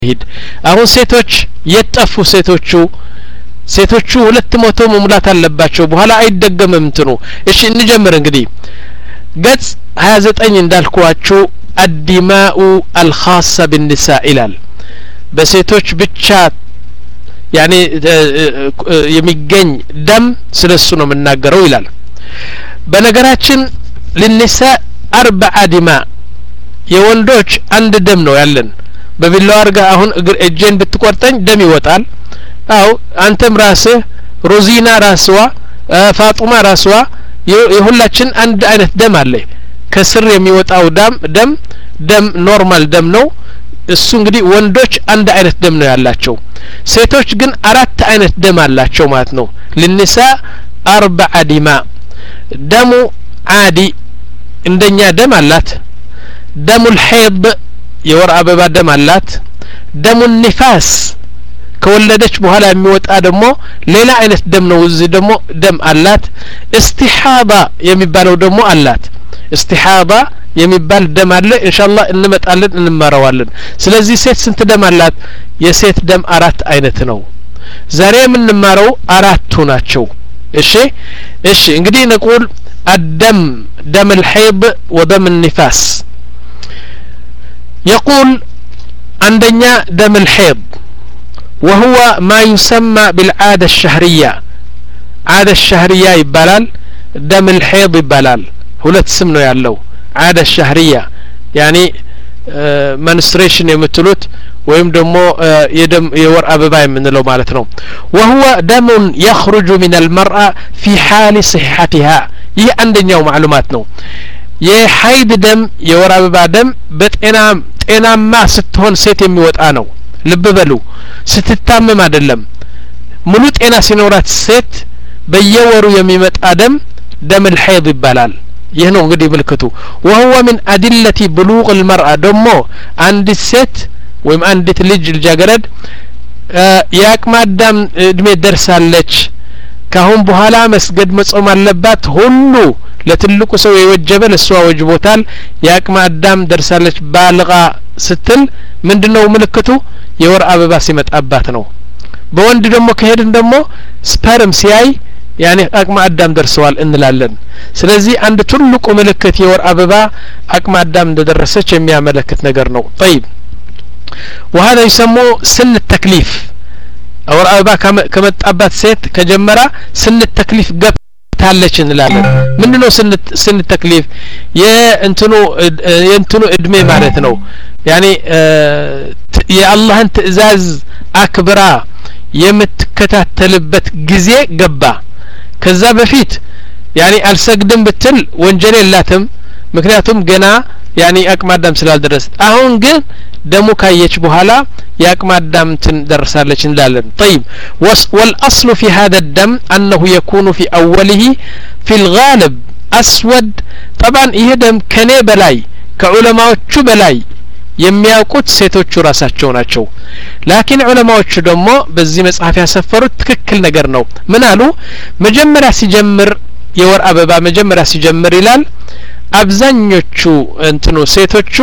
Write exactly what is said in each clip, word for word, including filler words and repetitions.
ሂድ አሁን ሴቶች የጠፉ ሴቶቹ ሴቶቹ ሁለት መቶ መሙላት አለባቸው በኋላ አይደገምም እንትኑ እሺ እንጀምር እንግዲህ ገጽ ሃያ ዘጠኝ እንዳልኳችሁ الدماء الخاصة بالنساء ይላል በሴቶች ብቻ يعني የሚገኝ ደም ስለሱ ነው የምናገረው ይላል በነገራችን للنساء أربع دماء የወንዶች አንድ ደም ነው ያለን በቢላው አርጋ አሁን እጄን ብትቆርጠኝ ደም ይወጣል አው አንተም ራስህ ሮዚና ራስዋ ፋጡማ ራስዋ የሁላችን አንድ አይነት ደም አለ ከስር የሚወጣው ደም ደም ደም ኖርማል ደም ነው እሱ እንግዲህ ወንዶች አንድ አይነት ደም ነው ያላቸው ሴቶች ግን አራት አይነት ደም አላቸው ማለት ነው للنساء أربع دماء ደሙ عادي እንደኛ ደም አላት دم الحيض የወር አበባ ደም አላት ደሙ ንፋስ ከወለደች በኋላ የሚወጣ ደግሞ ሌላ አይነት ደም ነው እዚህ ደግሞ ደም አላት استحاضة የሚባለው ደግሞ አላት استحاضة የሚባል ደም አለ ኢንሻአላህ እንመጣለን እንማራዋለን ስለዚህ ሴት ስንት ደም አላት የሴት ደም አራት አይነት ነው ዛሬ የምንማረው አራቱ ናቸው እሺ እሺ እንግዲህ نقول الدم دم الحيض ودم النفاس يقول عندنا دم الحيض وهو ما يسمى بالعادة الشهرية عادة الشهرية يبالال دم الحيض يبالال ሁለት ስም ነው ያለው عادة الشهرية يعني menstruation የምትሉት ወይም ደግሞ የደም የወር አበባ የምንለው ማለት ነው وهو دم يخرج من المرأة في حال صحتها ይህ አንደኛው ማዕሉማት ነው የሐይድ ደም የወር አበባ ደም በጤና ጤናማ ስትሆን ሴት የሚወጣ ነው ልብ በሉ ስትታመም አይደለም ሙሉ ጤና ሲኖራት ሴት በየወሩ የሚመጣ ደም ደም الحيض ይባላል ይህ ነው እንግዲህ ምልክቱ وهو من أدلة بلوغ المرأة ደሞ አንዲት ሴት ወይም አንዲት ልጅ ልጃገረድ የአቅመ አዳም እድሜ ደርሳለች ካሁን በኋላ መስገድ መጾም አለባት ሁሉ ለትልቁ ሰው የወጀበ ለሷ ወጅቦታል የአቅመ አዳም ደርሳለች ባልጋ ስትል ምንድነው ምልክቱ የወር አበባ ሲመጣባት ነው በወንድ ደግሞ ከሄድን ደግሞ ስፐርም ሲያይ ያኔ አቅመ አዳም ደርሰዋል እንላለን ስለዚህ አንድ ትልቁ ምልክት የወር አበባ አቅመ አዳም እንደደረሰች የሚያመለክት ነገር ነው طيب وهذا يسمى سن التكليف ወር አበባ ከመጣባት ሴት ከጀመራ ስን التكليف ገብታለች እንላለን ምንድነው ስን ስን التكليف የእንትኑ የእንትኑ እድሜ ማለት ነው ያኔ የአላህን ትእዛዝ አክብራ የምትከታተልበት ጊዜ ገባ ከዛ በፊት ያኔ አልሰግድም ብትል ወንጀል የላትም ምክንያቱም ገና ያኔ አቅመ አዳም ስላልደረሰ አሁን ግን ደሙ ካየች በኋላ የአቅመ አዳም ትደርሳለች እንላለን طيب والاصل في هذا الدم انه يكون في اوله في الغالب اسود طبعا ይሄ ደም ከኔ በላይ ከዑለማዎቹ በላይ የሚያውቁት ሴቶቹ ራሳቸው ናቸው ላኪን ዑለማዎቹ ደግሞ በዚህ መጽሐፍ ያሰፈሩት ትክክል ነገር ነው ምን አሉ መጀመሪያ ሲጀምር የወር አበባ መጀመሪያ ሲጀምር ይላል አብዛኞቹ እንትኑ ሴቶቹ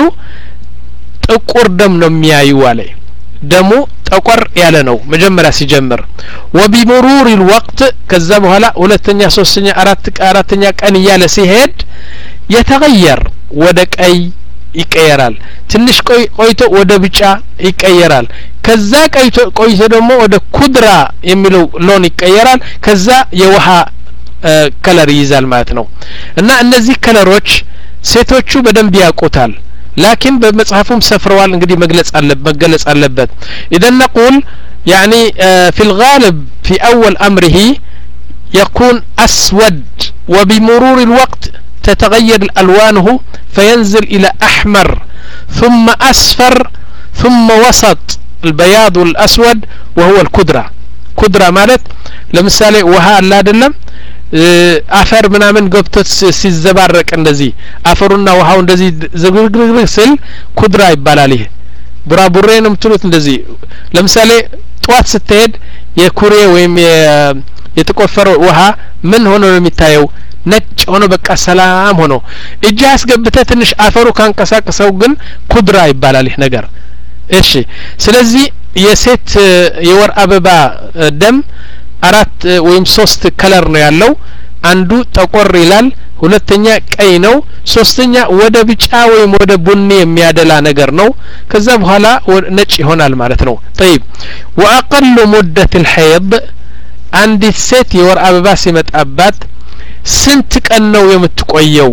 ጥቁር ደም ነው የሚያዩ አለ ደሙ ጠቆር ያለ ነው መጀመሪያ ሲጀምር وبمرور الوقت ከዛ በኋላ ሁለተኛ ሶስተኛ አራት አራተኛ ቀን ያለ ሲሄድ يتغير ወደ ቀይ ይቀየራል ትንሽ ቆይ ቆይቶ ወደ ቢጫ ይቀየራል ከዛ ቆይቶ ቆይቶ ደግሞ ወደ ኩድራ የሚለው ሎን ይቀየራል ከዛ የውሃ ከለር ይይዛል ማለት ነው እና እነዚህ ከለሮች ሴቶቹ በደንብ ያውቁታል ላኪን በመጽሐፉም ሰፍረዋል እንግዲህ መግለጽ አለበት መገለጽ አለበት اذا نقول يعني في الغالب في اول امره يكون اسود وبمرور الوقت تتغير الالوانه فينزل الى احمر ثم اصفر ثم وسط البياض والاسود وهو الكدرة كدرة مالت لمثالي وها لا አይደለም አፈር ምናምን ገብቶት ሲዘባረቅ እንደዚህ አፈሩና ውሃው እንደዚህ ዝግርግር ሲል ኩድራ ይባላል ይሄ ቡራቡሬ ነው የምትሉት እንደዚህ ለምሳሌ ጧት ስትሄድ የኩሬ ወይም የተቆፈረው ውሃ ምን ሆኖ ነው የሚታየው ነጭ ሆኖ በቃ ሰላም ሆኖ እጅ አስገብተ ትንሽ አፈሩ ካንቀሳቀሰው ግን ኩድራ ይባላል ይሄ ነገር እሺ ስለዚህ የሴት የወር አበባ ደም አራት ወይም ሶስት ከለር ነው ያለው አንዱ ጠቆር ይላል ሁለተኛ ቀይ ነው ሶስተኛ ወደ ቢጫ ወይም ወደ ቡኒ የሚያደላ ነገር ነው ከዛ በኋላ ነጭ ይሆናል ማለት ነው طيب واقل مده الحيض አንዲት ሴት የወር አበባ ሲመጣባት ስንት ቀን ነው የምትቆየው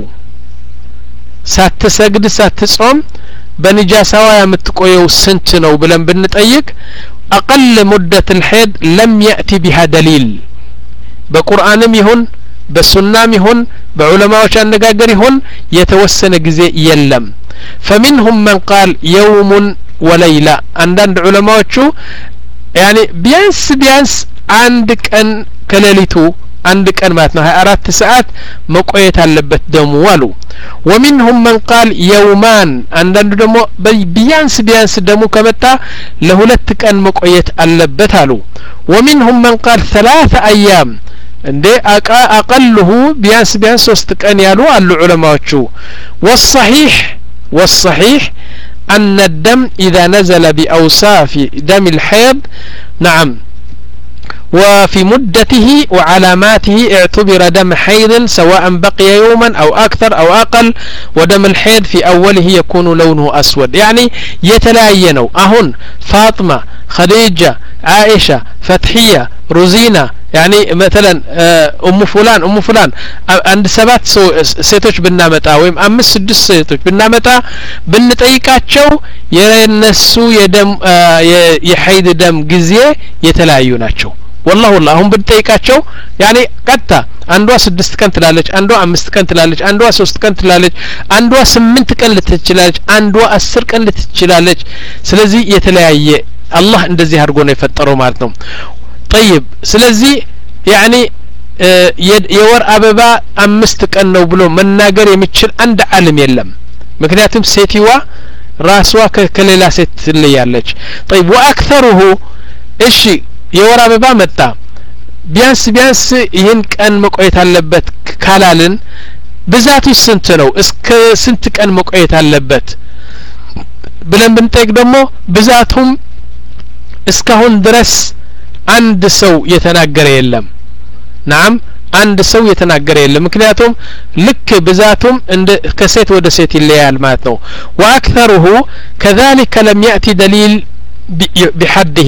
ሳትሰግድ ሳትጾም በንጃሳዋ የምትቆየው ስንት ነው ብለን ብንጠይቅ اقل مده الحيض لم ياتي بها دليل በቁርአንም ይሁን በሱናም ይሁን በዑለማዎች አነጋገር ይሁን የተወሰነ ጊዜ የለም فمنهم من قال يوم وليله አንዳንድ ዑለማዎቹ يعني ቢያንስ ቢያንስ አንድ ቀን ከሌሊቱ አንድ ቀን ማለት ነው ሀያ አራት ሰዓት መቆየት አለበት ደሙ አሉ ومنهم من قال يومان አንዳንዱ ደግሞ ቢያንስ ቢያንስ ደሙ ከመጣ ለሁለት ቀን መቆየት አለበት አሉ ومنهم من قال ثلاثة ايام እንደ اقله ቢያንስ ቢያንስ ሶስት ቀን ያሉ አሉ ዑለማዎቹ والصحيح والصحيح أن الدم إذا نزل بأوصاف دم الحيض نعم وفي مدته وعلاماته اعتبر دم حيض سواء بقي يوما أو أكثر أو أقل ودم الحيض في أوله يكون لونه أسود يعني يتلاينوا أهن فاطمة خديجة عائشة فتحية روزينا يعني مثلا أم فلان أم فلان عند سبات سيتوش بالنامتا ويم أمس سدس سيتوش بالنامتا بنتأيكاتشو يرنسو يدم يحيد دم جزية يتلايوناتشو والله والله هم بنتأيكاتشو يعني قطة አንዷ ስድስት ቀን ትላለች አንዷ አምስት ቀን ትላለች አንዷ ሶስት ቀን ትላለች አንዷ ስምንት ቀን ልትችላለች አንዷ አስር ቀን ልትችላለች ስለዚህ የተለያየ አላህ እንደዚህ አድርጎ ነው የፈጠረው ማለት ነው طيب ስለዚህ يعني የወር አበባ አምስት ቀን ነው ብሎ መናገር የሚችል አንድ ዓለም የለም ምክንያቱም ሴቲዋ ራስዋ ከሌላ ሴት ትለያለች طيب واكثره እሺ የወር አበባ መጣ ቢያንስ ቢያንስ ይሄን ቀን መቆየት አለበት ካላልን ብዛቱ ስንት ነው እስከ ስንት ቀን መቆየት አለበት ብለን ብንጠይቅ ደግሞ ብዛቱም እስካሁን ድረስ አንድ ሰው የተናገረ የለም ናም አንድ ሰው የተናገረ የለም ምክንያቱም ልክ ብዛቱም እንደ ከሴት ወደ ሴት ይለያል ማለት ነው واكثره كذلك لم ياتي دليل بحده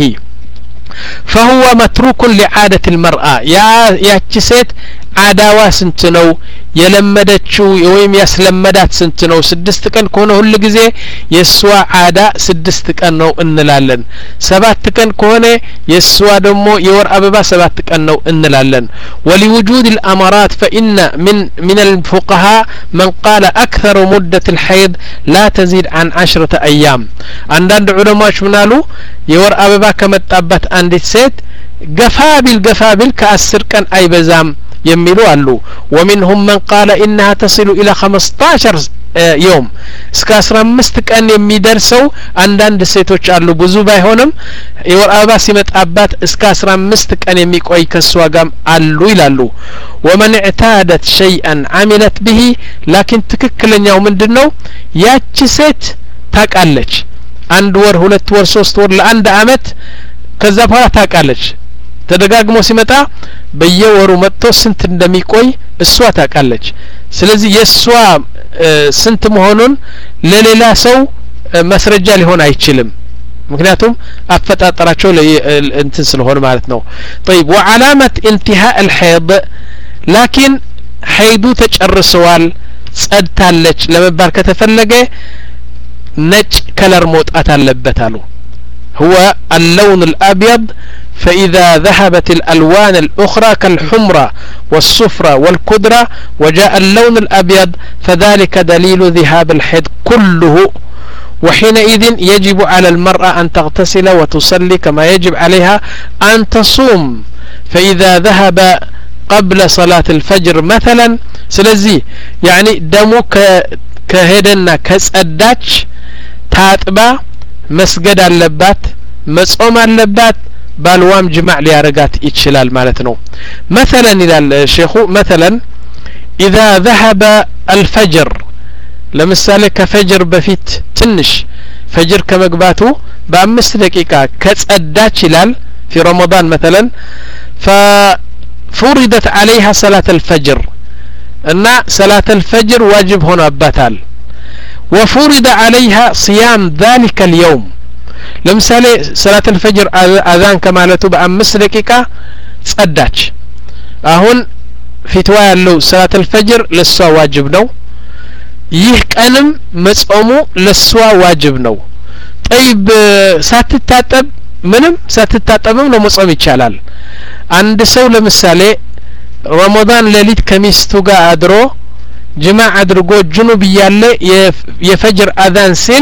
فهو متروك لعادة المرأة يا ياتي ست عداوا سنتنو يلمدتشو ويم يسلمدات سنتنو سدست كان كونه كل ጊዜ يسوا عاده سدست كان ነው እንላለን ሰባት ቀን ከሆነ يسوا ደግሞ የወር አበባ ሰባት ቀን ነው እንላለን ولوجود الامارات فان من من الفقهاء من قال اكثر مدة الحيض لا تزيد عن عشرة ايام አንዳንድ ዑለማዎች ምናሉ የወር አበባ ከመጣበት አንዲት ሴት ገፋቢል ገፋቢል ከአስር ቀን አይበዛም የሚሉ አሉ ومنهم من قال انها تصل الى خمسة عشر يوم እስከ አስራ አምስት ቀን የሚደርሰው አንዳንድ ሴቶች አሉ ብዙ ባይሆንም የወር አበባ ሲመጣባት እስከ አስራ አምስት ቀን የሚቆይ ከሷጋም አሉ ይላሉ ومن اعتادت شيئا عملت به لكن ትክክለኛው ምንድነው ያቺ ሴት ታቃለች አንድ ወር ሁለት ወር ሶስት ወር ለአንድ አመት ከዛ በኋላ ታቃለች ተደጋግሞ ሲመጣ በየወሩ መጥቶ ስንት እንደሚቆይ እሷ ታቃለች ስለዚህ የሷ ስንት መሆኑን ለሌላ ሰው መስረጃ ሊሆን አይችልም ምክንያቱም አፈጣጣራቸው እንትን ስለሆነ ማለት ነው طيب وعلامه انتهاء الحيض لكن حيض ተጨርሰዋል ጸድታለች ለመባል ከተፈለገ ነጭ ከለር መውጣት አለበት አሉ هو اللون الأبيض فإذا ذهبت الألوان الأخرى كالحمرة والصفرة والكدرة وجاء اللون الأبيض فذلك دليل ذهاب الحيض كله وحينئذ يجب على المرأة أن تغتسل وتصلي كما يجب عليها أن تصوم فإذا ذهب قبل صلاة الفجر مثلا سلزي يعني دمك كهدنا كسأداتش تاتبا መስገድ አለባት መጾም አለባት ባልዋም ጅማዕ ሊያረጋት ይችላል ማለት ነው مثلا ይላል ሼኹ مثلا اذا ذهب الفجر ለምሳሌ ከፈጅር በፊት ትንሽ ፈጅር ከመግባቱ በአምስት ደቂቃ ከጸዳች ይላል في رمضان مثلا ففرضت عليها صلاة الفجر ان صلاة الفجر واجب هنا اباتال وفرض عليها صيام ذلك اليوم لمثال صلاة الفجر اذان كمالته بأمس دقيقة صداش اهون فتوى ያለው صلاة الفجر ለሷ ዋጅብ ነው ይህ ቀንም መጾሙ ለሷ ዋጅብ ነው طيب ሳትታጠብ ምንም ሳትታጠብም ነው መጾም ይቻላል አንድ ሰው ለምሳሌ ረመዳን ሌሊት ከሚስቱ ጋር አድሮ ጅማዕ አድርጎ ጅኑብ ያለ የፈጅር አዛን ሲል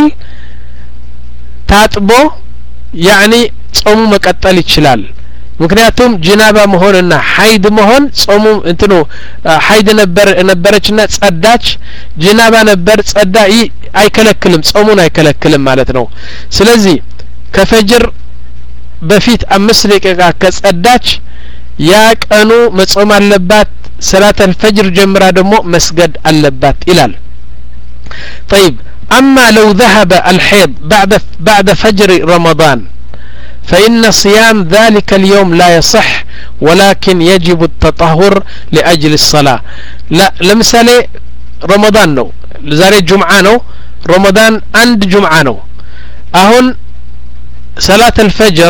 ታጥቦ ያኒ ጾሙ መቀጠል ይችላል ምክንያቱም ጅናባ መሆንና ሐይድ መሆን ጾሙ እንትኑ ሐይድ ነበር ነበረችና ጸዳች ጅናባ ነበር ጸዳ አይከለክልም ጾሙን አይከለክልም ማለት ነው ስለዚህ ከፈጅር በፊት አምስት ደቂቃ ከጸዳች ያ ቀኑ መጾም አለባት ሰላት الفجر ጀምራ ደግሞ መስገድ አለባት ይላል طيب اما لو ذهب الحيض بعد بعد فجر رمضان فإن صيام ذلك اليوم لا يصح ولكن يجب التطهر لأجل الصلاة لا لمثالي رمضان نو زاري جمعة نو رمضان عند جمعة نو أهون صلاة الفجر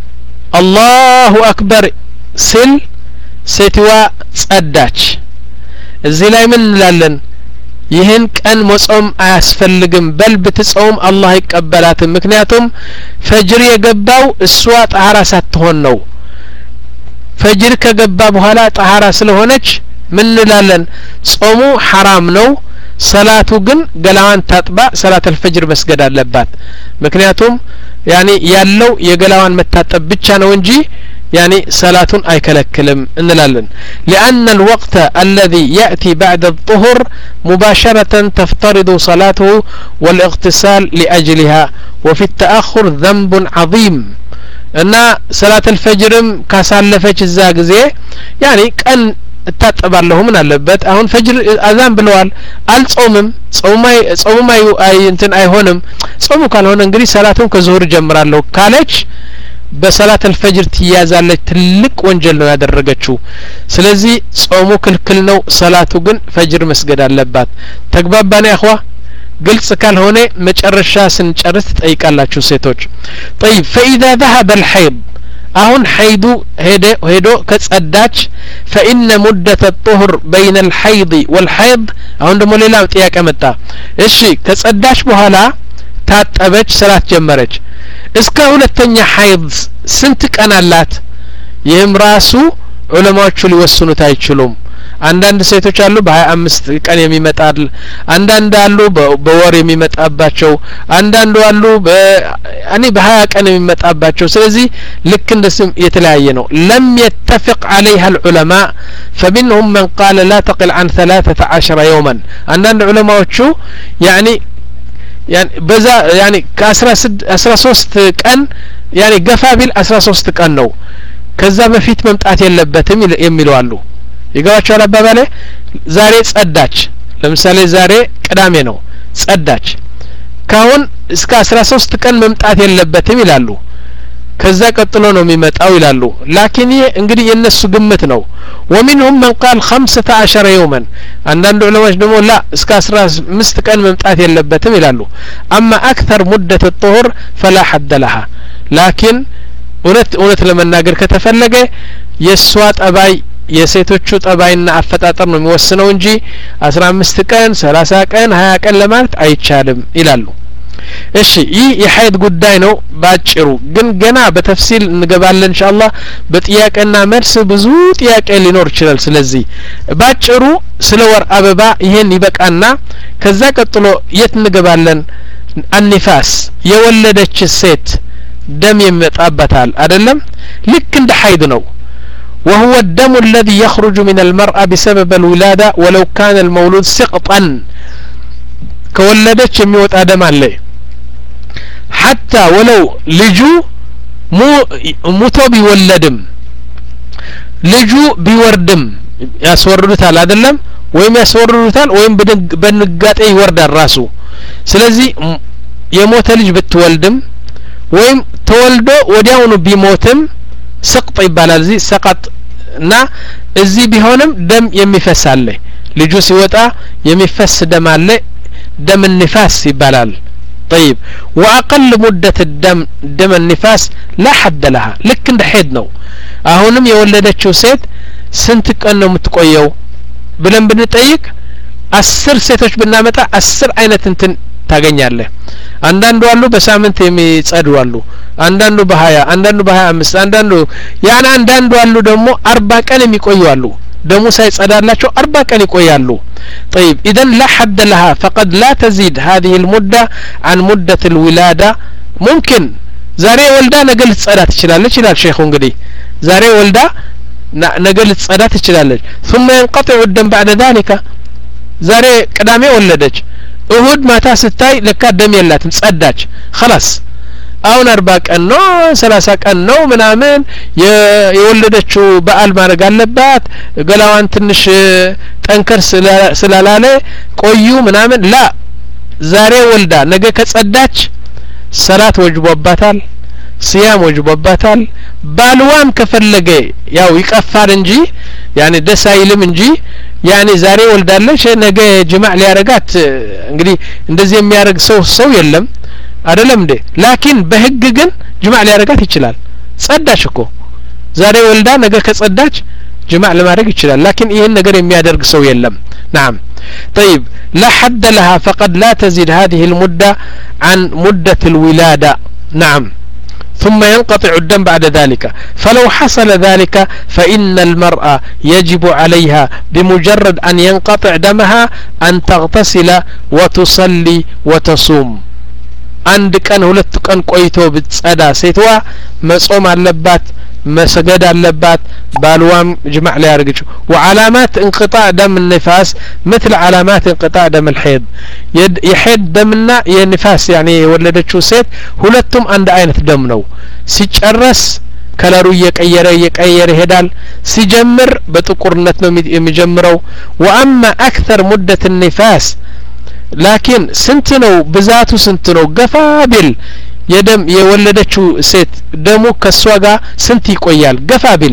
الله أكبر سل ستوا صداش እዚህ ላይ ምን እንላለን ይህን ቀን መጾም አያስፈልግም በል ብትጾም አላህ ይቀበላትም ምክንያቱም ፈጅር የገባው እሷ ጣሃራ ሳትሆን ነው ፈጅር ከገባ በኋላ ጣሃራ ስለሆነች ምን እንላለን ጾሙ حرام ነው ሰላቱ ግን ገላዋን ታጥባ ሰላት الفجر መስገድ አለባት ምክንያቱም ያኒ ያለው የገላዋን መታጠብ ብቻ ነው እንጂ يعني صلاة أي كلكلم إن لالن لأن الوقت الذي يأتي بعد الظهر مباشرة تفترض صلاته والاغتسال لأجلها وفي التأخر ذنب عظيم أن صلاة الفجر كاسالفة الزاقزي يعني كأن تتعبر له من اللبت أهون فجر أذان بالوال الصومم صومي صومي أي انتن أي هونم صومو كان هون انجري صلاتهم كزهور جمران له كالج በሰላት الفجر ትያዛለች ትልቅ ወንጀል ነው ያደረገችው ስለዚህ ጾሙ ክልክል ነው ሰላቱ ግን ፈጅር መስገድ አለባት ተግባባና ያخوا ግልጽ ካልሆነ መጨረሻ ስንጨርስ ትጠይቃላችሁ ሴቶች طيب فاذا ذهب الحيض አሁን ሐይዱ ሄደ ሄዶ ከጸዳች فإن مدة الطهر بين الحيض والحيض አሁን ደግሞ ሌላ ጥያቄ መጣ እሺ ከጸዳች በኋላ ታጠበች ሰላት ጀመረች እስከ ሁለተኛ ሐይድ ስንት ቀን አላት ይህም ራሱ ዑለማዎቹ ሊወስኑት አይችሉም አንዳንድ ሴቶች አሉ በ25 ቀን የሚመጣል አንዳንድ አሉ በወር የሚመጣባቸው አንዳንዱ አሉ በአኒ በ20 ቀን የሚመጣባቸው ስለዚህ ልክ እንደስም የተለያየ ነው لم يتفق عليها العلماء فمنهم من قال لا تقل عن ثلاثة عشر يوما አንዳንድ ዑለማዎቹ يعني يعني بزا يعني كأسرة ሶስት ቀን يعني ገፋቢል አስራ ሶስት ቀን ነው ከዛ በፊት መምጣት የለበትም የሚሉ አሉ ይገባቸዋል አባባሌ ዛሬ ጸዳች ለምሳሌ ዛሬ ቅዳሜ ነው ጸዳች ካሁን እስከ አስራ ሶስት ቀን መምጣት የለበትም ይላሉ ከዛ ቀጥሎ ነው የሚመጣው ይላሉ ላኪን እንግዲህ የነሱ ግምት ነው ومنهم من قال خمسة عشر يوما عندنا علماء ደግሞ لا እስከ አስራ አምስት ቀን መምጣት የለበትም ይላሉ اما اكثر مدة الطهر فلا حد لها لكن እውነት እውነት ለመናገር ከተፈለገ የሷ ጠባይ የሴቶቹ ጠባይና አፈጣጠር ነው የሚወስነው እንጂ አስራ አምስት ቀን ሰላሳ ቀን ሀያ ቀን ለማለት አይቻልም ይላሉ እሺ ይህ የሐይድ ጉዳይ ነው ባጭሩ ግን ገና በተፍሲል እንገባለን ኢንሻአላህ በጥያቄና መልስ ብዙ ጥያቄ ሊኖር ይችላል ስለዚህ ባጭሩ ስለ ወር አበባ ይሄን ይበቃና ከዛ ቀጥሎ የት እንገባለን አንፋስ የወለደች ሴት ደም ይመጣበታል አይደለም ልክ እንደ ሐይድ ነው وهو الدم الذي يخرج من المرأة بسبب الولادة ولو كان المولود سقطا كولدت የሚወጣ ደም አለ حتى ولو ልጁ ሙቶ ቢወለድም ልጁ ቢወርድም ያስወርዱታል አይደለም ወይም ያስወርዱታል ወይም በንጋጤ ይወርዳል ራሱ ስለዚህ የሞተ ልጅ ብትወልድም ወይም ተወልዶ ወዲያውኑ ቢሞትም ስቅጥ ይባላል እዚህ ሰቀጥ እና እዚህ ቢሆንም ደም የሚፈሳል ልጁ ሲወጣ የሚፈስ ደም አለ ደም النفاس ይባላል طيب واقل مده الدم دم النفاس لا حد لها ልክ እንደ ሄድ ነው አሁንም የወለደችው ሴት ስንት ቀን ነው የምትቆየው ብለን ብንጠይቅ አስር ሴቶች ብናመጣ አስር አይነት እንትን ታገኛለህ አንዳንዱ አሉ በሳምንት የሚጸዱ አሉ አንዳንዱ በ20 አንዳንዱ በ25 አንዳንዱ ያና አንዳንዱ አሉ ደግሞ አርባ ቀን የሚቆዩ አሉ ደሙ ሳይጸዳላቸው አርባ ቀን ይቆያሉ طيب اذا لا حد لها فقد لا تزيد هذه المده عن مده الولاده ممكن ዛሬ ወልዳ ነገ ልትጸዳ ትችላለች ይላል ሼኹ እንግዲህ ዛሬ ወልዳ ነገ ልትጸዳ ትችላለች ثم ينقطع الدم بعد ذلك ዛሬ ቅዳሜ ወለደች እሁድ ማታ ስታይ ለካ ደም የላትም ጸዳች خلاص አሁን አርባ ቀን ነው ሰላሳ ቀን ነው ምናምን የወለደችው በአል ማድረግ አለባት ገላዋን ትንሽ ጠንከር ስላላለ ቆዩ ምናምን ላ ዛሬ ወልዳ ነገ ከጸዳች ሰላት ወጅቦባታል ሲያም ወጅቦባታል ባልዋም ከፈለገ ያው ይቀፋል እንጂ ያኔ ደስ አይልም እንጂ ያኔ ዛሬ ወልዳለች ነገ ጅማዕ ሊያረጋት እንግዲህ እንደዚህ የሚያረግ ሰው ሰው የለም አይደለም እንዴ ላኪን በህግ ግን ጅማዕ ሊያረጋት ይችላል ጸዳች እኮ ዛሬ ወልዳ ነገ ከጸዳች ጅማዕ ለማድረግ ይችላል ላኪን ይሄን ነገር የሚያደርግ ሰው የለም نعم طيب لا حد لها فقد لا تزيد هذه المدة عن مدة الولادة نعم ثم ينقطع الدم بعد ذلك فلو حصل ذلك فإن المرأة يجب عليها بمجرد أن ينقطع دمها أن تغتسل وتصلي وتصوم አንድ ቀን ሁለት ቀን ቆይቶ ብትጸዳ ሴትዋ መጾም አለባት መስገድ አለባት ባልዋም ጅማዕ ላይ ያርግጭ وعلامات انقطاع دم النفاس مثل علامات انقطاع دم الحيض يحيد دمنا የንፋስ يعني የወለደችው ሴት ሁለቱም አንድ አይነት ደም ነው ሲጨረስ ከለሩ እየቀየረ እየቀየረ ይሄዳል ሲጀምር በጥቁርነት ነው የሚጀምረው واما اكثر مدة النفاس لكن ስንት ነው ብዛቱ ስንት ነው ገፋ ቢል የደም የወለደችው ሴት ደሙ ከሷ ጋር ስንት ይቆያል ገፋ ቢል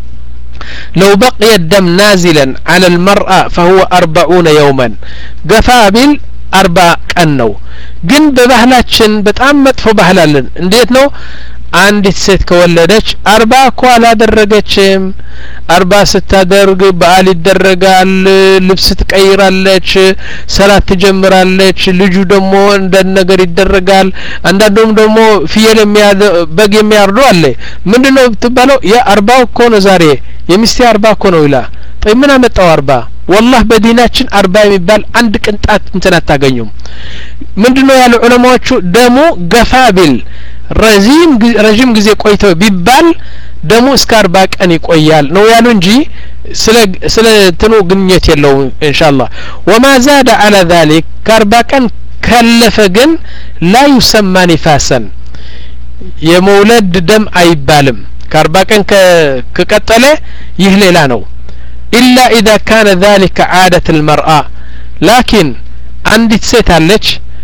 لو بقي الدم نازلا على المرأة فهو أربعون يوما ገፋ ቢል أربع ቀን ነው ግን በባህላችን በጣም መጥፎ ባህል አለን እንዴት ነው አንዲት ሴት ከወለደች አርባ እኮ አላደረገችም አርባ ስታደርግ በአል ይደረጋል ልብስ ትቀይራለች ሰላት ትጀምራለች ልጁ ደግሞ እንደ ነገር ይደረጋል አንዳንዱም ደግሞ ፍየል በግ የሚያርዱ አለ ምንድነው ትባለው ያ አርባ እኮ ነው ዛሬ የሚስቴ አርባ እኮ ነው ይላ طيب ምን አመጣው አርባ والله በዲናችን አርባ የሚባል አንድ ቅንጣት እንትን አታገኙም ምንድነው ያሉ ዑለማዎቹ ደሙ ገፋቢል ረጂም ረጂም ጊዜ ቆይቶ ቢባል ደሙ እስከ አርባ ቀን ይቆያል ነው ያሉ እንጂ ስለ ስለ እንትኑ ግንኙነት የለው ኢንሻአላህ وما زاد على ذلك ከአርባ ቀን ካለፈ ግን لا يسمى نفاسا የመውለድ ደም አይባልም ከአርባ ቀን ከቀጠለ ይህ ሌላ ነው إلا إذا كان ذلك عادة المرأة لكن عندي ሴት አለች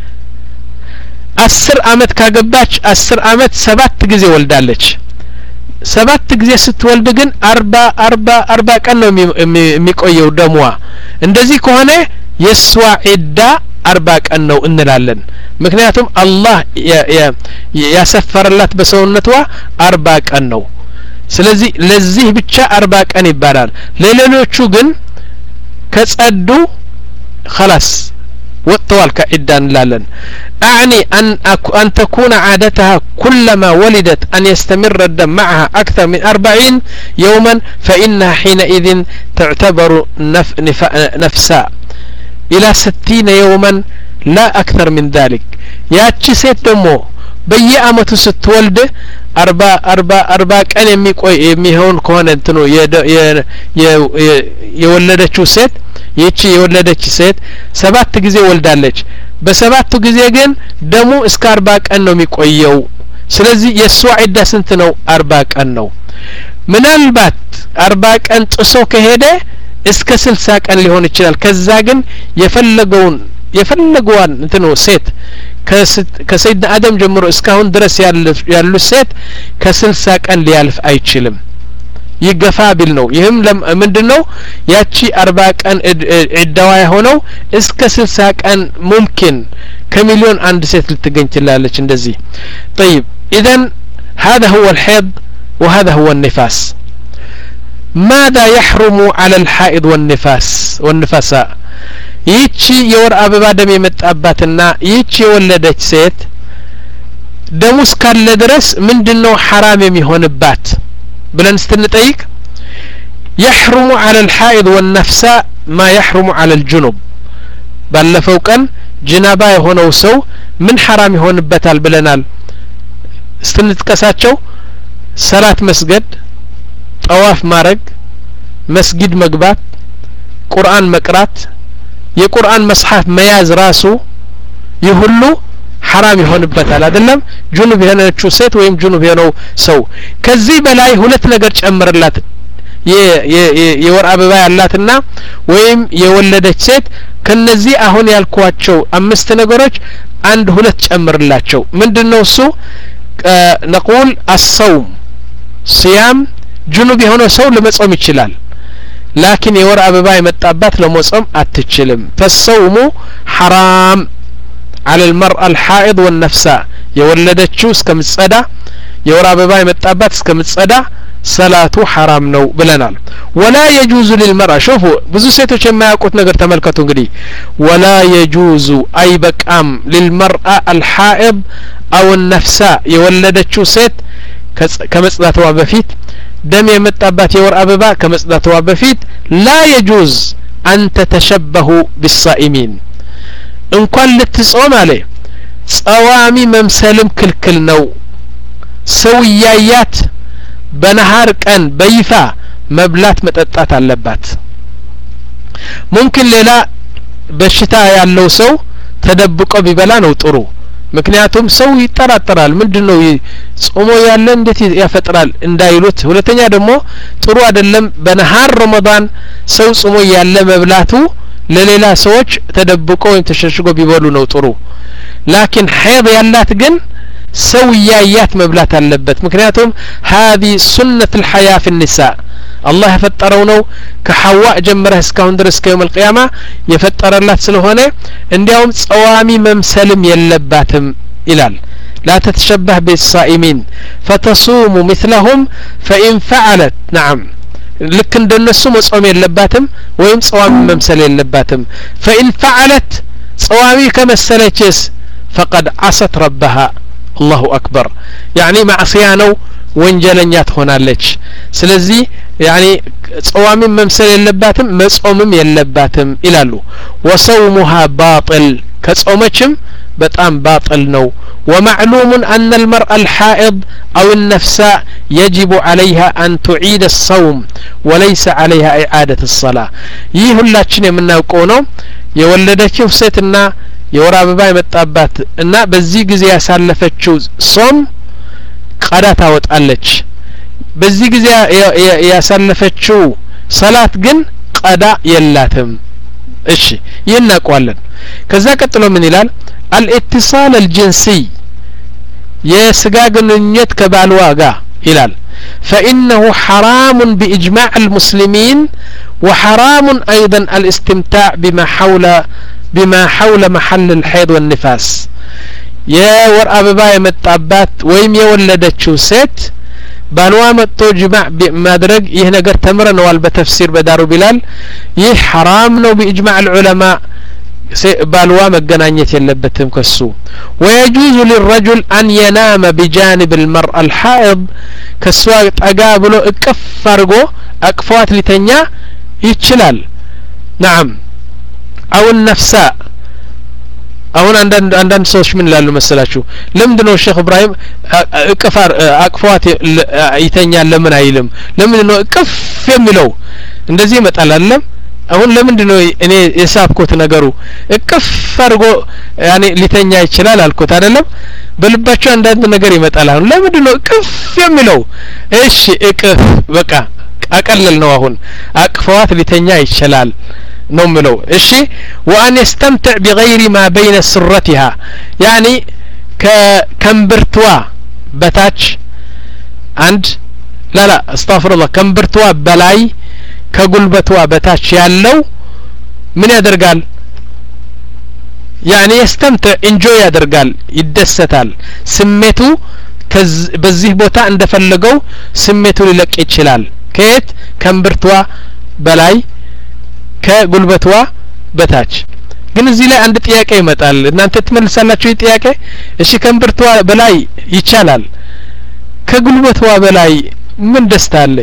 አስር አመት ካገባች አስር አመት ሰባት ጊዜ ወልዳለች ሰባት ጊዜ ስትወልድ ግን አርባ አርባ አርባ ቀን ነው የሚቆየው ደሟ እንደዚህ ከሆነ የሷ ዒዳ አርባ ቀን ነው እንላለን ምክንያቱም አላህ ያሰፈረላት በሰውነቷ አርባ ቀን ነው ስለዚህ ለዚህ ብቻ አርባ ቀን ይባላል ለሌሎቹ ግን ከጸዱ خلاص وطوال كعدان لالن أعني أن, أن تكون عادتها كلما ولدت أن يستمر الدم معها أكثر من أربعين يوما فإنها حينئذ تعتبر نف نف نفساء إلى ستين يوما لا أكثر من ذلك ياتشي سيت دمو በየአመቱ ስትወልድ አርባ አርባ አርባ ቀን የሚቆይ የሚሆን ከሆነ እንትኑ የወለደችው ሴት ይቺ የወለደች ሴት ሰባት ጊዜ ወልዳለች በሰባቱ ጊዜ ግን ደሙ እስከ አርባ ቀን ነው የሚቆየው ስለዚህ የሷ ዒዳ ስንት ነው አርባ ቀን ነው ምናልባት አርባ ቀን ጥሶ ከሄደ እስከ ስልሳ ቀን ሊሆን ይችላል ከዛ ግን የፈለገውን የፈለገዋን እንትኑ ሴት ከሰይድና አደም ጀምሮ እስካሁን ድረስ ያሉ ሴት ከስልሳ ቀን ሊያልፍ አይችልም ይገፋ ቢል ነው ይህም ምንድነው ያቺ አርባ ቀን ዒዳዋ የሆነው እስከ ስልሳ ቀን ሙምኪን ከሚሊዮን አንድ ሴት ልትገኝ ትችላለች እንደዚህ طيب اذا هذا هو الحيض وهذا هو النفاس ماذا يحرم على الحائض والنفاس والنفساء ይቺ የወር አበባ ደም የመጣባትና ይቺ የወለደች ሴት ደሙስ ካለ ድረስ ምንድነው حرام የሚሆንባት ብለን ስትንጠይቅ يحرم على الحائض والنفساء ما يحرم على الجنوب ባለፈው ቀን ጅናባ የሆነው ሰው ምን حرام ይሆንበታል ብለናል ስትንጥቀሳቸው ሰላት መስገድ ጠዋፍ ማረግ መስጊድ መግባት ቁርአን መቅራት የቁርአን መጽሐፍ መያዝ ራሱ ይሁሉ حرام ይሆንበታል አይደለም ጁኑብ የሆነችው ሴት ወይም ጁኑብ የሆነው ሰው ከዚህ በላይ ሁለት ነገር ጨምርላት የወር አበባ ያላትና ወይም የወለደች ሴት ከነዚህ አሁን ያልኳቸው አምስት ነገሮች አንድ ሁለት ጨምርላቸው ምንድነው እሱ نقول الصوم صيام ጁኑብ የሆነው ሰው ለመጾም ይችላል لكن የወር አበባ የመጣባት ለመጾም አትችልም فالصوم حرام على المرأة الحائض والنفساء የወለደችው እስከምትጸዳ የወር አበባ የመጣባት እስከምትጸዳ ሰላቱ حرام ነው ብለናል ولا يجوز للمرأة شوفوا ብዙ ሴቶች የማያውቁት ነገር ተመልከቱ እንግዲህ ولا يجوز أي بقام للمرأة الحائض أو النفساء የወለደችው ሴት ከመጽዳቷ በፊት ደም የመጣባት የወር አበባ ከመጽዳቷ በፊት لا يجوز أن تتشبه بالصائمين እንኳን ልትጾም አለ ጸዋሚ መምሰልም ክልክል ነው ሰው ያያት በነሃር ቀን በይፋ መብላት መጠጣት አለባት ሙምኪን ሌላ በሽታ ያለው ሰው ተደብቆ ቢበላ ነው ጥሩ ምክንያቱም ሰው ይጠራጠራል ምንድነው ጾሞ ያለ እንዴት ያፈጥራል እንዳይሉት ሁለተኛ ደግሞ ጥሩ አይደለም በነሃር ረመዳን ሰው ጾሞ ያለ መብላቱ ለሌላ ሰዎች ተደብቆ ወይም ተሸሽጎ ቢበሉ ነው ጥሩ لكن حيض ያላት ግን ሰው ያያት መብላት አለበት ምክንያቱም هذه سنة الحياة في النساء الله يفطرው ነው ከሐዋ ጀምረህ እስካሁን ድረስ ከየውም القيامة የፈጠረላት ስለሆነ እንዲያውም ጸዋሚ መምሰልም የለባትም ይላል لا تتشبه بالصائمين فتصوم مثلهم فإن فعلت نعم ልክ እንደነሱ መጾም የለባትም ወይም ጸዋሚ መምሰል የለባትም فإن فعلت ጸዋሚ ከመሰለችስ فقد عصت ربها الله أكبر يعني معصية ነው ወንጀለኛ ትሆናለች ስለዚህ يعني ጸዋሚ መምሰል የለባትም መጾምም የለባትም ይላሉ وصومها باطل ከጾመችም በጣም باطل ነው ومعلوم أن المرأة الحائض أو النفساء يجب عليها أن تعيد الصوم وليس عليها إعادة الصلاة ይህ ሁላችን የምናውቀው ነው የወለደችው ሴትና የወር አበባ የመጣባት እና በዚህ ጊዜ ያሳለፈችው ጾም ቀዳ ታወጣለች በዚህ ጊዜ ያሳለፈችው ሰላት ግን ቀዳ የላትም እሺ ይናቋለን ከዛ ቀጥሎ ምን ይላል الاتصال الجنسي የስጋ ግንኙነት ከባልዋ ጋር ይላል فإنه حرام بإجماع المسلمين وحرام أيضا الاستمتاع بما حول بما حول محل الحيض والنفاس የወር አበባ የመጣባት ወይም የወለደችው ሴት ባልዋ መጥቶ ጅማዕ ማድረግ ይህ ነገር ተምረነዋል በተፍሲር በዳሩ ቢላል ይህ حرام ነው بإجماع العلماء ባልዋ መገናኘት የለበትም ከሱ ويجوز للرجل أن ينام بجانب المرأة الحائض ከሷ ጠጋ ብሎ እቅፍ አድርጎ አቅፏት ሊተኛ ይችላል نعم أو النفساء አሁን አንዳንድ አንዳንድ ሰዎች ምን ይላሉ መሰላችሁ ለምንድነው ሼክ ኢብራሂም እቅፋር አቅፏት ይተኛል ለምን አይልም ለምንድነው እቅፍ የሚለው እንደዚህ ይመጣል አይደለም አሁን ለምንድነው እኔ የሳብኩት ነገሩ እቅፍ አድርጎ ያኔ ሊተኛ ይችላል አልኩት አይደለም በልባቸው አንዳንድ ነገር ይመጣል አሁን ለምንድነው እቅፍ የሚለው እሺ እቅፍ በቃ አቀለል ነው አሁን አቅፏት ሊተኛ ይችላል ነው ምለው እሺ وان يستمتع بغير ما بين سرتها يعني ككمبرتوا በታች አንድ لا لا استغفر الله كمبرتوا በላይ ከጉልበቷ በታች ያለው ምን ያደርጋል يعني يستمتع enjoy ያደርጋል ይደሰታል ስሜቱ በዚህ ቦታ እንደፈለገው ስሜቱ ሊለቅ ይችላል ከየት ከእምብርቷ በላይ ከጉልበቷ በታች ግን እዚህ ላይ አንድ ጥያቄ ይመጣል እናንተ ትመልሳላችሁ ይህ ጥያቄ እሺ ከእምብርቷ በላይ ይቻላል ከጉልበቷ በላይ ምን ደስታ አለ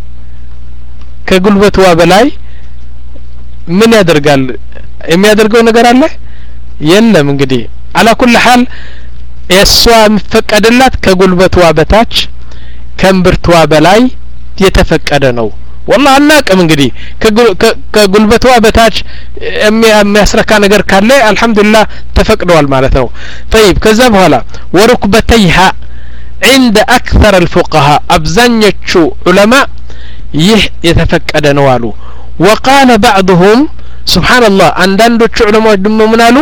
ከጉልበቷ በላይ ምን ያደርጋል የሚያደርገው ነገር አለ የለም እንግዲህ على كل حال የሷ መፈቀደላት ከጉልበቷ በታች ከእምብርቷ በላይ የተፈቀደ ነው والله አናቀም እንግዲህ ከጉልበቷ በታች የሚያስረካ ነገር ካለ አልহামዱሊላህ ተፈቅዷል ማለት ነው طيب ከዛ በኋላ ወሩክበተይሃ عند اكثر الفقهاء አብዛኞቹ ዑለማ ይህ የተፈቀደ ነው አሉ وقال بعضهم سبحان الله አንዳንዶቹ ዑለማዎች ደግሞ ምን አሉ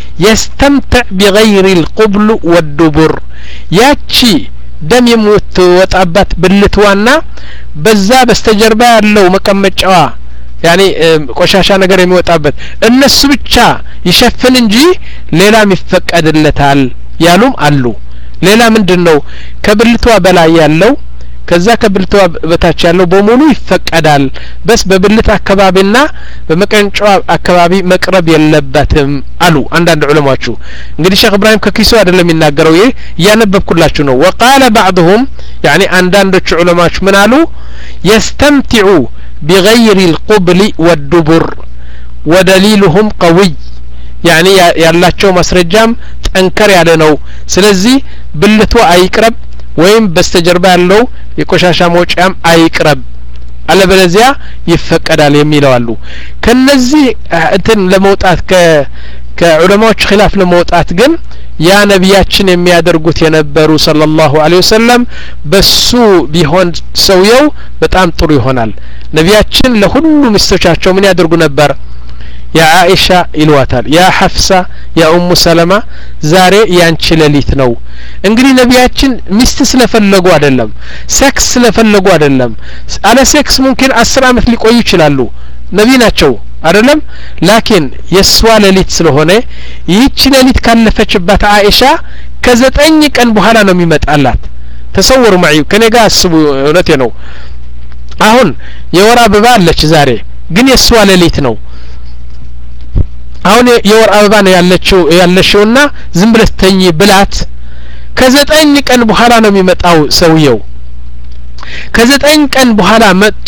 يستمتع بغير القبل والدبر ያቺ ደም የምትወጣባት ብልቷና በዛ በስተጀርባ ያለው መቀመጫዋ ያኒ ቆሻሻ ነገር የሚወጣበት እነሱ ብቻ ይሸፍን እንጂ ሌላም ይፈቀድለታል ያሉም አሉ ሌላ ምንድነው ከብልቷ በላይ ያለው ከዛ ከብልቷ በታች ያለው በሙሉ ይፈቀዳል በስ በብልት አካባቢና በመቀንጫው አካባቢ መቅረብ የለበትም አሉ አንዳንድ ዑለማዎቹ እንግዲህ ሼክ ኢብራሂም ከኪሱ አይደለም የሚናገረው ይሄ ያነበብኩላችሁ ነው وقال بعضهم يعني አንዳንዶቹ ዑለማዎች ምን አሉ يستمتع بغير القبل والدبر ودليلهم قوي يعني ያላቸው ማስረጃም ጠንከር ያለ ነው ስለዚህ ብልቷ አይቅረብ ወይም በስተጀርባ ያለው የቆሻሻ መውጫም አይቅረብ አለበለዚያ ይፈቀዳል የሚለው አሉ ከነዚህ እንትን ለመውጣት ከ ከዑለማዎች ኺላፍ ለመውጣት ግን ያ ነብያችን የሚያደርጉት የነበሩ ሰለላሁ ዐለይሂ ወሰለም በሱ ቢሆን ሰውየው በጣም ጥሩ ይሆናል ነብያችን ለሁሉ ሚስቶቻቸው ምን ያደርጉ ነበር يا عائشة إلواتال يا حفصة يا أم سلمة زاري يانشي لليت نو انجري نبياتشن مستس لفلقوا عدلم سكس لفلقوا عدلم على سكس ممكن أسرع مثل قوي يشلالو نبينا تشو عدلم لكن يسوى لليت سلوهوني يتش لليت كان لفتشبات عائشة كزت أنيك أن بحالا نميمت ألات تصوروا معي كان يقع السبو نتينو أهون يورا ببال لش زاري قن يسوى لليت نو አሁን የወር አበባ ነው ያለችው ያለሽውና ዝም ብለሽ ተኝ ብላት ከዘጠኝ ቀን በኋላ ነው የሚመጣው ሰውየው ከዘጠኝ ቀን በኋላ መጥቶ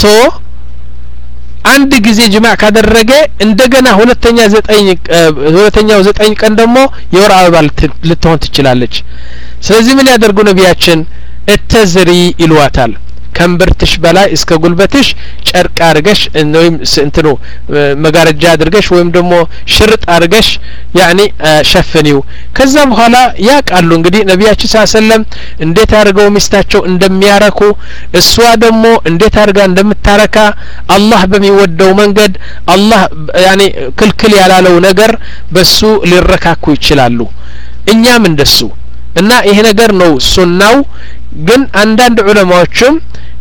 አንድ ጊዜ ጅማዕ ካደረገ እንደገና ሁለተኛ ዘጠኝ ሁለተኛው ዘጠኝ ቀን ደግሞ የወር አበባ ልትሆን ትችላለች ስለዚህ ምን ያደርጉ ነብያችን እተዝሪ ይሏታል ከእምብርትሽ በላይ እስከ ጉልበትሽ ጨርቅ አድርገሽ ወይም እንትኑ መጋረጃ አድርገሽ ወይም ደግሞ ሽርጥ አድርገሽ ያኒ ሸፍኒው ከዛ በኋላ ያቃሉ እንግዲህ ነብያችን ሰለላሁ እንዴት አድርገው ሚስታቸው እንደሚያረኩ እሷ ደግሞ እንዴት አድርጋ እንደምታረካ አላህ በሚወደው መንገድ አላህ ያኒ ክልክል ያላለው ነገር በሱ ሊረካኩ ይችላሉ እኛም እንደሱ እና ይሄ ነገር ነው ሱናው ግን አንዳንድ ዑለማዎችም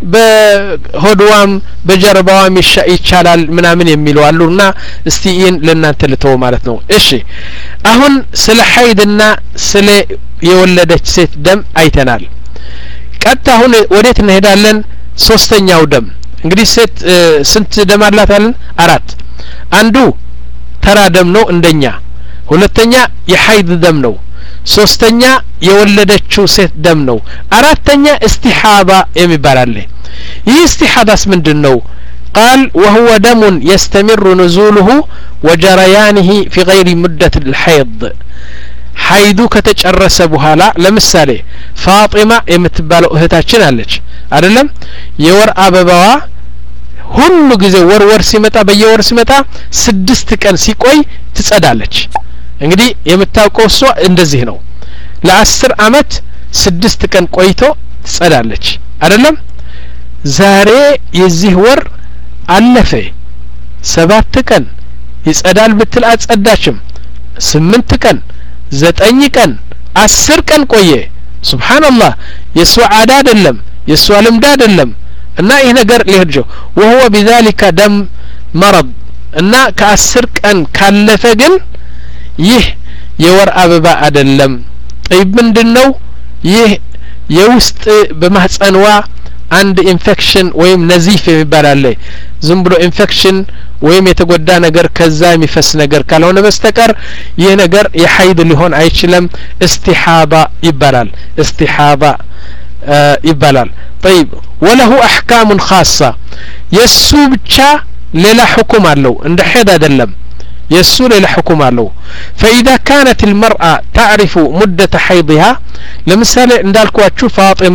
በሆድዋም በጀርባዋም ይቻላል ምናምን የሚሉ አሉና እስቲ ይሄን ለእናንተ ልተው ማለት ነው እሺ አሁን ስለ ሐይድና ስለ የወለደች ሴት ደም አይተናል ቀጥ አሁን ወዴት እንሄዳለን ሶስተኛው ደም እንግዲህ ሴት ስንት ደም አላታልን አራት አንዱ ተራ ደም ነው እንደኛ ሁለተኛ የሐይድ ደም ነው ሶስተኛ የወለደችው ሴት ደም ነው አራተኛ እስቲሃባ የሚባል አለ ይህ እስቲሃዳስ ምንድነው قال وهو دم يستمر نزوله وجريانه في غير مدة الحيض حيدو ከተጨረሰ በኋላ ለምሳሌ ፋጢማ የምትባለው እህታችን አለች አይደለም የወር አበባዋ ሁሉ ጊዜ ወር ወር ሲመጣ በየወር ሲመጣ ስድስት ቀን ሲቆይ ትጸዳለች እንግዲህ የምታውቀው እሷ እንደዚህ ነው ለአስር አመት ስድስት ቀን ቆይቶ ትጸዳለች አይደለም ዛሬ የዚህ ወር አለፈ ሰባት ቀን ይጸዳል ብትል አጸዳችም ስምንት ቀን ዘጠኝ ቀን አስር ቀን ቆየ ሱብሃንአላህ የሱ ዓዳ አይደለም የሱ ልምድ አይደለም እና ይሄ ነገር ሊሄድጆ وهو بذلك دم مرض እና ከአስር ቀን ካለፈ ግን ይህ የወር አበባ አይደለም طيب ምንድነው ይህ የውስጥ በማህፀንዋ አንድ ኢንፌክሽን ወይም ነዚፍ የሚባል አለ ዝም ብሎ ኢንፌክሽን ወይም የተጎዳ ነገር ከዛ የሚፈስ ነገር ካልሆነ በስተቀር ይህ ነገር የሐይድ ሊሆን አይችልም استحاضة ይባላል استحاضة ይባላል طيب وله احكام خاصة የሱ ብቻ ሌላ حكم አለው እንደ ሐይድ አይደለም የሱ ሌላ حكم አለው فاذا كانت المرأة تعرف مدة حيضها ለምሳሌ እንዳልኳችሁ ፋጢማ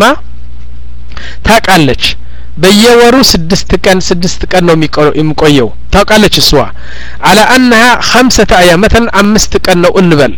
ታቃለች በየወሩ ስድስት ቀን ስድስት ቀን ነው የሚቆየው ታቃለች እሷ على انها خمسة ايام مثلا አምስት ቀን ነው እንበል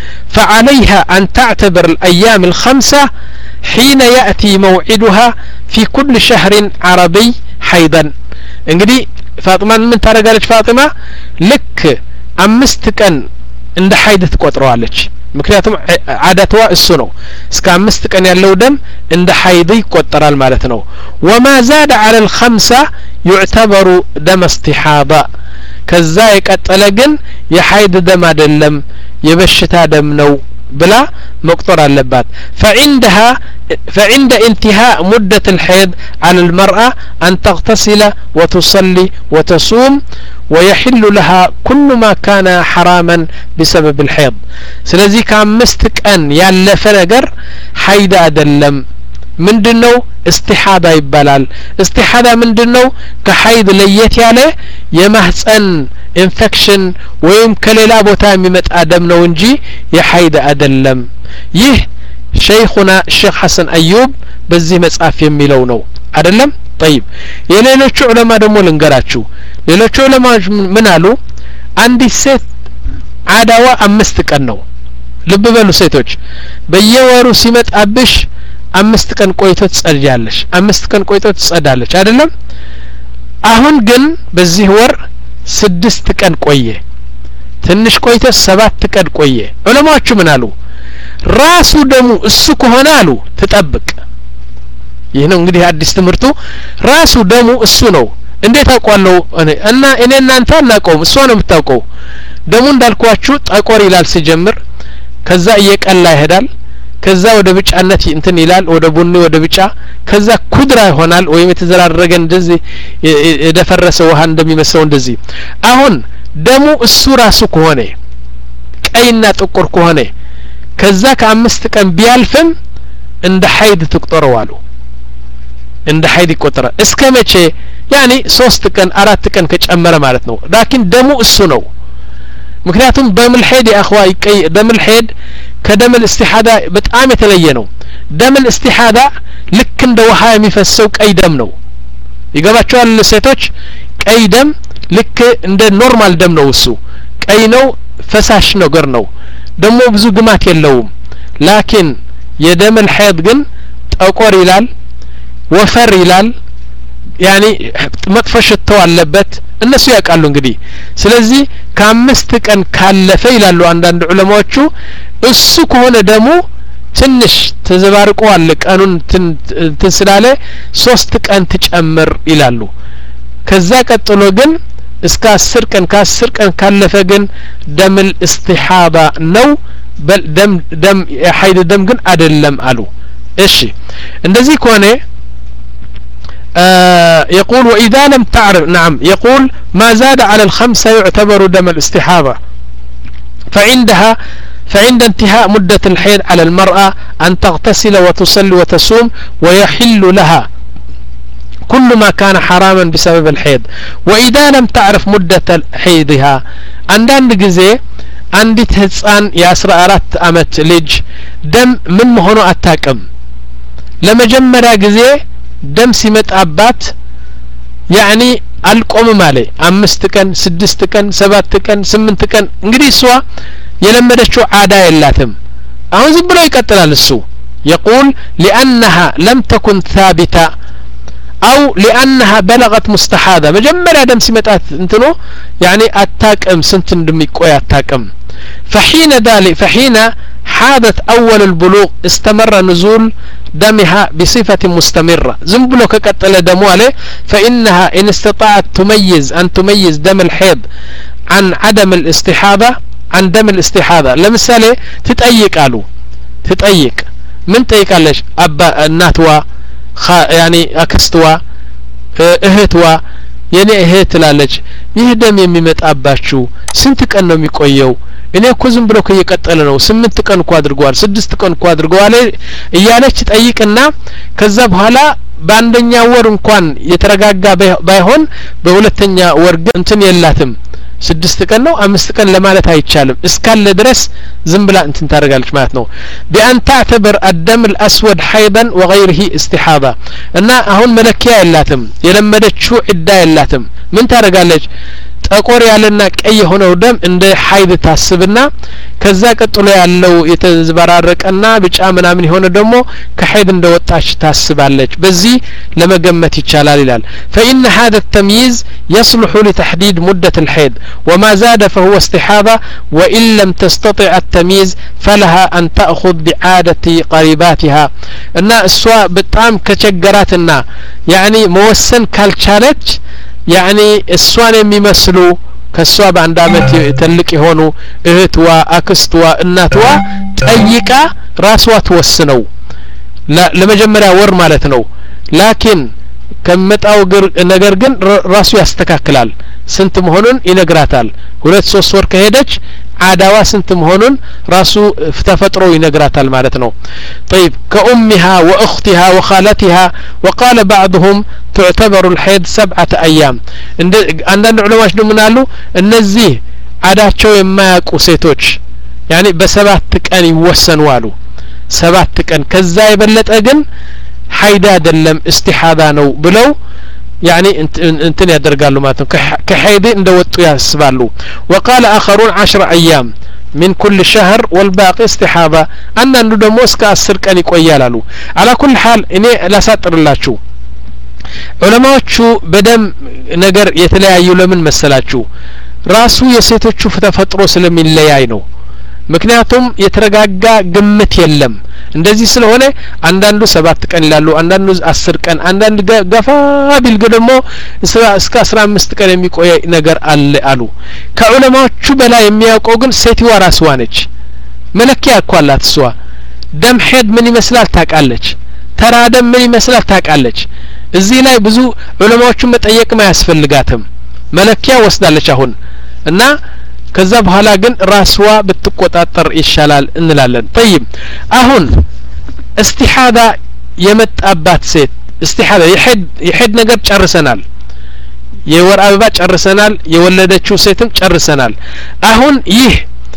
فعليها ان تعتبر الايام الخمسة حين ياتي موعدها في كل شهر عربي حيضا እንግዲህ ፋጢማ ምን ታረጋለች ፋጢማ ልክ አምስት ቀን እንደ ሐይድ ትቆጥረዋለች ምክንያቱም ዓዳቷ እሱ ነው እስከ አምስት ቀን ያለው ደም እንደ ሐይድ ይቆጠራል ማለት ነው وما زاد على الخمسة يعتبر دم استحاضة ከዛ የቀጠለ ግን የሐይድ ደም አይደለም የበሽታ ደም ነው بلا مقطر اللبات فعندها فعند انتهاء مدة الحيض على المرأة أن تغتسل وتصلي وتصوم ويحل لها كل ما كان حراما بسبب الحيض سلذي كان مستك أن يالف نجر حيد أدلم من دنو استحاضة يبالال استحاضة من دنو كحيد ليت ياله يمهسن infection ወይም ከሌላ ቦታ የሚመጣ ደም ነው እንጂ የሐይድ አይደለም ይህ ሸይኹና ሼክ ሐሰን አዩብ በዚህ መጽሐፍ የሚለው ነው አይደለም طيب የሌሎች ዑለማ ደግሞ ልንገራችሁ ሌሎች ዑለማዎች ምን አሉ አንዲት ሴት ዓዳዋ አምስት ቀን ነው ልብ በሉ ሴቶች በየወሩ ሲመጣብሽ አምስት ቀን ቆይቶ ትጸዳለሽ አምስት ቀን ቆይቶ ትጸዳለች አይደለም አሁን ግን በዚህ ወር ስድስት ቀን ቆየ ትንሽ ቆይቶ ሰባት ቀን ቆየ ዑለማዎቹ ምን አሉ ራሱ ደሙ እሱ ከሆነ አሉ ተጠብቅ ይሄ ነው እንግዲህ አዲስ ትምርቱ ራሱ ደሙ እሱ ነው እንዴት አውቃለሁ እኔ እና እኔ እናንተ አናውቀውም እሱ ነው የምታውቀው ደሙ እንዳልኳችሁ ጠቆር ይላል ሲጀምር ከዛ እየቀላ ይሄዳል ከዛ ወደ ብጫነት እንትን ይላል ወደ ቡኒ ወደ ብጫ ከዛ ኩድራ ይሆናል ወይም የተዘራረገ እንደዚህ የደፈረሰ ውሃ እንደሚመስለው እንደዚህ አሁን ደሙ እሱ ራሱ ከሆነ ቀይና ጥቁር ከሆነ ከዛ ከአምስት ቀን ቢያልፍም እንደ ሐይድ ተቆጠረዋሉ እንደ ሐይድ ይቆጠራል እስከ መቼ ያኒ ሶስት ቀን አራት ቀን ከጨመረ ማለት ነው ላኪን ደሙ እሱ ነው ምክንያቱም ደምል ሐይድ ያخوا ይቀይ ደምል ሐይድ ከደምል استحاضة በጣም የተለየ ነው ደምል استحاضة ልክ እንደ ውሃ የሚፈሰው ቀይ ደም ነው ይገባቸዋል ሴቶች ቀይ ደም ልክ እንደ ኖርማል ደም ነው እሱ ቀይ ነው ፈሳሽ ነገር ነው ደሞ ብዙ ግማት የለውም ላኪን የደምል ሐይድ ግን ጠቆር ይላል ወፈር ይላል ያኒ መጥፎ ሽታ አለበት እነሱ ያውቃሉ እንግዲህ ስለዚህ ከአምስት ቀን ካለፈ ይላሉ አንዳንድ ዑለማዎቹ እሱ ከሆነ ደሙ ትንሽ ተዘባርቆ አለ ቀኑን ትንስላለ ሶስት ቀን ትጨምር ይላሉ ከዛ ቀጥሎ ግን እስከ አስር ቀን ከአስር ቀን ካለፈ ግን ደምል استحاضة ነው ደም ደም የሐይድ ደም ግን አይደለም አሉ እሺ እንደዚህ ከሆነ آه يقول وإذا لم تعرف نعم يقول ما زاد على الخمسة يعتبر دم الاستحاضة فعندها فعند انتهاء مدة الحيض على المرأة أن تغتسل وتصلي وتصوم ويحل لها كل ما كان حراما بسبب الحيض وإذا لم تعرف مدة حيضها عندنا جزء عندي هتصان ياسر أرات أمت لج دم من مهنو أتاكم لما جمرا جزء دم سمت أبات يعني القوم مالي أمست كان سدست كان سبات كان سمنت كان انجري سوا يلمدشو عادة اللاتم أهو زبرو يكتل السو يقول لأنها لم تكن ثابتة أو لأنها بلغت مستحاضة مجمّر دم سمتات انتنو يعني أتاكم سنت دميكوي أتاكم فحين ذلك فحين حادث أول البلوغ استمر نزول دمها بصفة مستمرة زنبلو كقتل دمو عليه فإنها إن استطاعت تميز أن تميز دم الحيض عن عدم الاستحاضة عن دم الاستحاضة لمثالي تتأيك قالوا تتأيك من تأيكالش أبا الناتوا يعني أكستوا እህትዋ የኔ እህት ላለች ይህ ደም የሚመጣባችሁ ስንት ቀን ነው የሚቆየው እኔ እኮ ዝም ብሎ ከየቀጠለ ነው ስምንት ቀን እኮ አድርጓል ስድስት ቀን እኮ አድርጓል እያለች ጠይቅና ከዛ በኋላ በአንደኛ ወር እንኳን የተረጋጋ ባይሆን በሁለተኛ ወር ግን እንትን የላትም ስድስት ቀን ነው አምስት ቀን ለማለት አይቻልም እስካለ ድረስ ዝም ብላ እንትን ታደርጋለች ማለት ነው بأن تعتبر الدم الأسود حيضا وغيره استحاضة እና አሁን መለኪያ የላትም የለመደችው ዕዳ የላትም ምን ታደርጋለች ጠቆር ያለና ቀይ ሆነው ደም እንደ ሐይድ ታስብና ከዛ ቀጥሎ ያለው የተዝበራረቀና ቢጫ ምናምን የሆነ ደግሞ ከሐይድ እንደወጣች ታስባለች በዚህ ለመገመት ይቻላል ይላል فإن هذا التمييز يصلح لتحديد مدة الحيض وما زاد فهو استحاضة وإن لم تستطع التمييز فلها أن تأخذ بعادة قريباتها ان السوا بطعم كچغراتنا يعني موسن ካልቻለች يعني السوان የሚመስሉ ከሷ በአንድ አመት ትልቅ የሆኑ እህትዋ አክስትዋ እናትዋ ጠይቃ ራስዋ ተወስነው ለመጀመሪያ ወር ማለት ነው ላኪን ከመጣው ነገር ግን ራሱ ያስተካክላል ስንት መሆኑን ይነግራታል ሁለት ሶስት ወር ከሄደች አዳዋ ስንት መሆኑን ራሱ ተፈጥሮ ይነግራታል ማለት ነው طيب كأمها وأختها وخالتها وقال بعضهم تعتبر الحيض سبعة أيام عندنا علماء شنو منالو እነዚህ አዳቸው የማያውቁ ሴቶች يعني በሰባት ቀን ይወሰናሉ ሰባት ቀን ከዛ የበለጠ ግን ሐይድ አይደለም استحاضة ነው ብለው يعني انتن يدرقالوا ماتن كحيد اندوتو ياسبالو وقال آخرون عشر أيام من كل شهر والباقي استحاضة أن ندموس كأسر كان يقويالالو على كل حال إني لا ساتر الله شو علماء شو بدم نجر يتلاعيو لمن مسلاتشو راسو يسيتوشو فتفترو سلم اللياينو ምክንያቱም የተረጋጋ ግምት የለም እንደዚህ ስለሆነ አንዳንዱ ሰባት ቀን ይላሉ አንዳንዱ አስር ቀን አንዳንድ ገፋ ቢል ደግሞ እስከ አስራ አምስት ቀን የሚቆይ ነገር አለ አሉ ከዑለማዎቹ በላይ የሚያውቀው ግን ሴትዋ ራስዋ ነች መለኪያ አቋላት እሷ ደም ሄድ ምን ይመስላል ታውቃለች ተራ ደም ምን ይመስላል ታውቃለች እዚህ ላይ ብዙ ዑለማዎቹን መጠየቅ ማያስፈልጋትም መለኪያ ወስዳለች አሁን እና ከዛ በኋላ ግን ራስዋ ብትቆጣጠር ይሻላል እንላለን طيب አሁን استحاضة የመጣባት ሴት استحاضة ይሄድ ይሄድ ነገር ጨርሰናል የወር አበባ ጨርሰናል የወለደችው ሴትም ጨርሰናል አሁን ይህ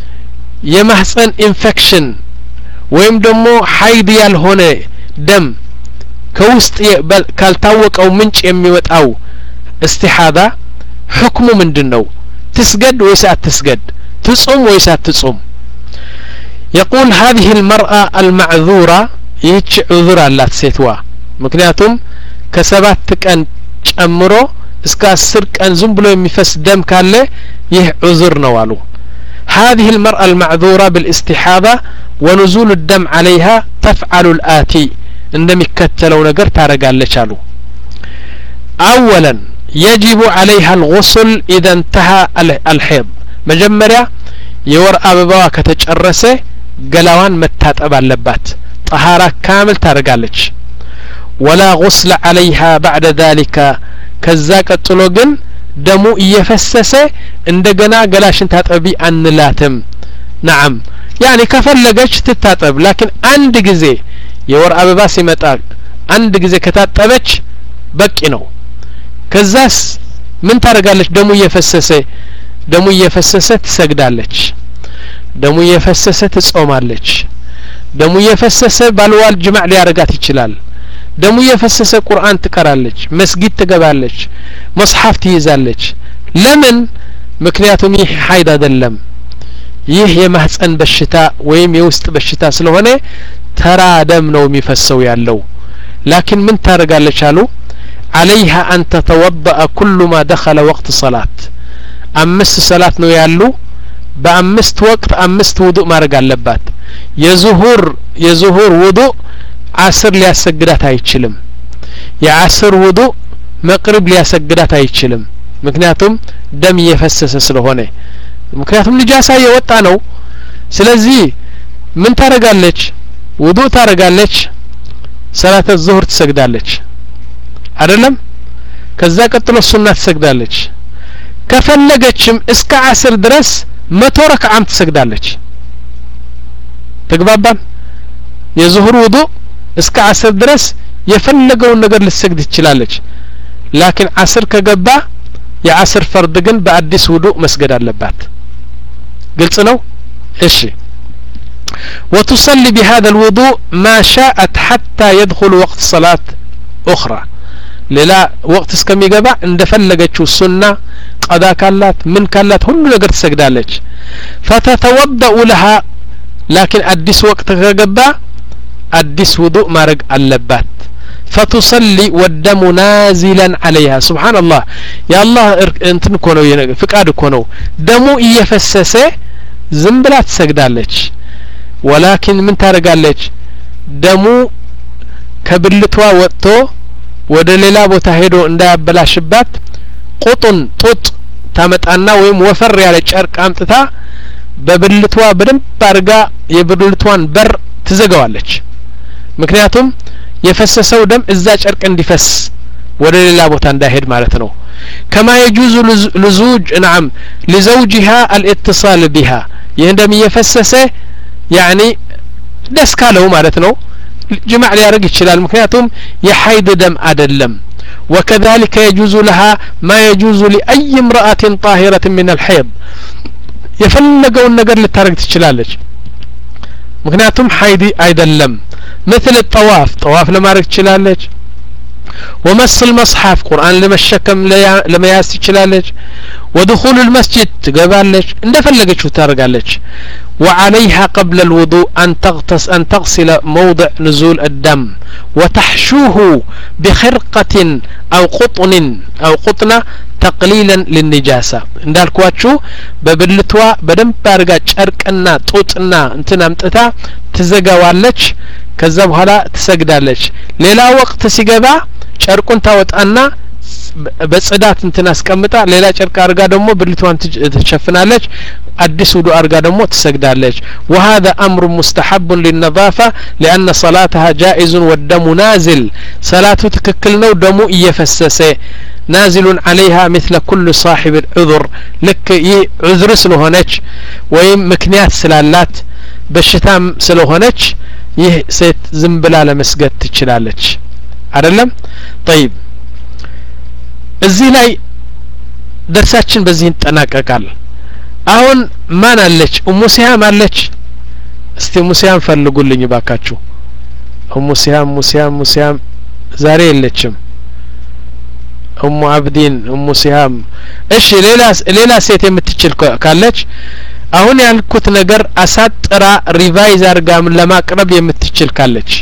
የማህፀን ኢንፌክሽን ወይም ደግሞ ሐይድ ያልሆነ ደም ከውስጥ ካልታወቀው ምንጭ የሚወጣው استحاضة حكሙ ምንድነው تسجد ويسات تسجد تصوم ويسات تصوم يقول هذه المرأة المعذورة يتش عذر الله تسيتوا مكنياتهم كسبات كان ጨምሮ እስከ አስር ቀን ዝም ብሎ የሚፈስ ደም ካለ ይህ عذر ነው አሉ هذه المرأة المعذورة بالاستحاضة ونزول الدم عليها تفعل الآتي እንደሚከተለው ነገር ታረጋለች አሉ أولا يجب عليها الغسل إذا انتهى الحيض مجمريا يور أبوا كتجرسه قلوان متاتب اللبات طهارة كامل ترقالج ولا غسل عليها بعد ذلك كذاك الطلوغن دمو يفسسه اندقنا قلاشن تاتبي أن لاتم نعم يعني كفلقش تتاتب لكن عند قزي يور أبوا سمتاك عند قزي كتاتبش بكينو ከዛስ ምን ታረጋለች ደሙ እየፈሰሰ ደሙ እየፈሰሰ ትሰግዳለች ደሙ እየፈሰሰ ትጾማለች ደሙ እየፈሰሰ ባልዋል ጅማዕ ሊያረጋት ይችላል ደሙ እየፈሰሰ ቁርአን ትቀራለች መስጊድ ትገባለች መጽሐፍ ትይዛለች ለምን ምክንያቱም ይህ ሐይድ አይደለም ይህ የማህፀን በሽታ ወይም የውስጥ በሽታ ስለሆነ ተራ ደም ነው የሚፈሰው ያለው ላኪን ምን ታረጋለች አሉ عليها أن تتوضأ كل ما دخل وقت صلاة أمست صلاة نو يالو بأمست وقت أمست وضوء ما رجع لبات يزهور يزهور وضوء عصر ليسجدات هيتشلم يا عصر وضوء مقرب ليسجدات هيتشلم مكنياتهم دم يفسس ስለሆነ ምክንያቱም ንጃሳ የወጣ ነው ስለዚህ ምን ታረጋለች ውዱእ ታረጋለች ሰላተ ዙህር ትሰግዳለች አይደለም ከዛ ቀጥሎ ሱና ትሰግዳለች ከፈለገችም እስከ አስር ድረስ መቶ ረክዓም ትሰግዳለች ተግባባን የዙህር ውዱእ እስከ አስር ድረስ የፈለገውን ነገር ልትሰግድ ትችላለች ላኪን አስር ከገባ የአስር ፈርድ ግን በአዲስ ውዱእ መስገድ አለባት ግልጽ ነው እሺ وتصلي بهذا الوضوء ما شاءت حتى يدخل وقت صلاة أخرى ሌላ ወቅት እስከሚገባ እንደፈለገችው ሱና ቀዳ ካላት ምን ካላት ሁሉ ነገር ትሰግዳለች فتتوضأ لها لكن አዲስ ወቅት ከገባ አዲስ ውዱእ ማድረግ አለባት فتصلي والدم نازلا عليها سبحان الله يا الله انتن كونو فقاد كونو دمو እየፈሰሰ ዝም ብላ ትሰግዳለች ولكن ምን ታረጋለች ደሙ ከብልቷ ወጥቶ ወደ ሌላ ቦታ ሄዶ እንዳያበላሽባት ቁጡን ጡጥ ታመጣና ወይም ወፈር ያለ ጨርቅ አምጥታ በብልቷ በደንብ አርጋ የብልቷን በር ትዘጋዋለች ምክንያቱም የፈሰሰው ደም እዛ ጨርቅ እንዲፈስ ወደ ሌላ ቦታ እንዳይሄድ ማለት ነው كما يجوز لزوج نعم لزوجها الاتصال بها ይህ ደም እየፈሰሰ يعني ደስ ካለው ማለት ነው ጅማዕ ሊያደርግ ይችላል ምክንያቱም የሐይድ ደም አይደለም وكذلك يجوز لها ما يجوز لأي امرأة طاهرة من الحيض የፈለገውን ነገር ልታረግ ትችላለች ምክንያቱም ሐይድ አይደለም مثل الطواف طواف ለማድረግ ትችላለች ومس المصحف قرآن ለመሸከም ለመያዝ ትችላለች ودخول المسجد ትገባለች እንደፈለገችው ታረጋለች وعليها قبل الوضوء أن تغتس أن تغسل موضع نزول الدم وتحشوه بخرقة أو قطن أو قطنة تقليلا للنجاسة እንዳልኳችሁ በብልቷ በደንብ አርጋ ጨርቅና ጡጥና እንትና አምጥታ ትዘጋዋለች ከዛ በኋላ ትሰግዳለች ሌላ ወቅት ሲገባ ጨርቁን ታወጣና በጽዳት እንትና አስቀምጣ ሌላ ጨርቅ አርጋ ደግሞ ብልቷን ትሸፍናለች አዲስ ውዱእ አርጋ ደግሞ ትሰግዳለች وهذا امر مستحب للنظافه لان صلاتها جائز والدم نازل صلاته ትክክል ነው ደሙ እየፈሰሰ نازل عليها مثل كل صاحب العذر لك عذر ስለሆነች ወይም ምክንያት ስላላት በሽታም ስለሆነች ይህ ሴት ዝም ብላ ለመስገድ ትችላለች አይደለም طيب እዚህ ላይ ደርሳችን በዚህ እንጠናቀቃል አሁን ማን አለች ኡሙ ሲያም አለች እስቲ ኡሙ ሲያም ፈልጉልኝ ባካችሁ ኡሙ ሲያም ኡሙ ሲያም ኡሙ ሲያም ዛሬ የለችም ኡሙ አብዲን ኡሙ ሲያም እሺ ሌላ ሌላ ሴት የምትችል ካለች አሁን ያልኩት ነገር አሳጥራ ሪቫይዝ አርጋ ለማቅረብ የምትችል ካለች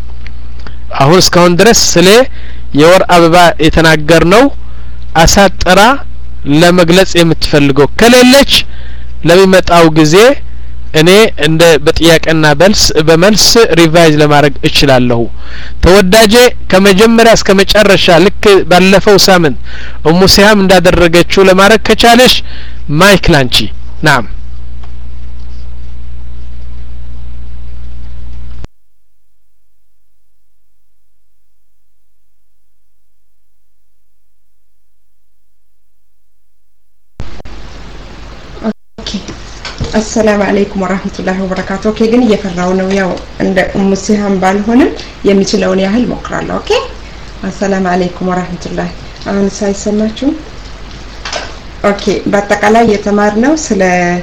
አሁን እስካሁን ድረስ ስለ የወር አበባ የተናገርነው አሳጥራ ለመግለጽ የምትፈልገው ከሌለች ለሚመጣው ጊዜ እኔ እንደ በጥያቄና በልስ በመልስ ሪቫይዝ ለማድረግ እችላለሁ ተወዳጄ ከመጀመሪያ እስከ መጨረሻ ልክ ባለፈው ሳምንት ኡሙ ሲያም እንዳደረገችው ለማድረግ ከቻለሽ ማይክ ላንቺ ናም السلام عليكم ورحمة الله وبركاته. اوكي ግን እየፈራው ነው ያው እንደ ኡሙ ሲሃም ባልሆንም የሚችለውን ያህል ሞክራለሁ። ኦኬ السلام عليكم ورحمة الله አሁን ሳይሰማችሁ ኦኬ በአጠቃላይ የተማርነው ስለ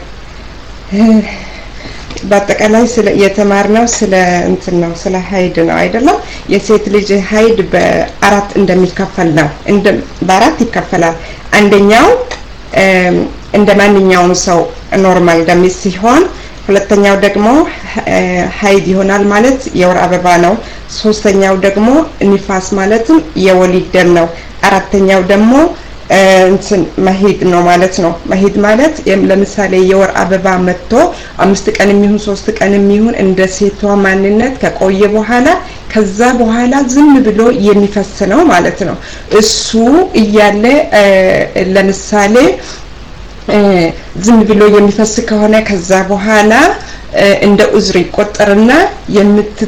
በአጠቃላይ ስለ የተማርነው ስለ እንትን ነው ስለ ሀይድ ነው አይደለም የሴት ልጅ ሀይድ በአራት እንደሚከፈል ነው እንደ በአራት ይከፈላል አንደኛው እንደማንኛውም ሰው ኖርማል ደም ሲሆን ሁለተኛው ደግሞ ሀይድ ይሆናል ማለት የወር አበባ ነው ሶስተኛው ደግሞ ንፋስ ማለትም የወሊድ ደም ነው አራተኛው ደግሞ እንትን መሄድ ነው ማለት ነው መሄድ ማለት ለምሳሌ የወር አበባ መጥቶ አምስት ቀን የሚሆን ሶስት ቀን የሚሆን እንደ ሴቷ ማንነት ከቆየ በኋላ ከዛ በኋላ ዝም ብሎ የሚፈስ ነው ማለት ነው እሱ እያለ ለምሳሌ ዝም ብሎ የሚፈስ ከሆነ ከዛ በኋላ እንደ ኡዝር ይቆጠርና የምት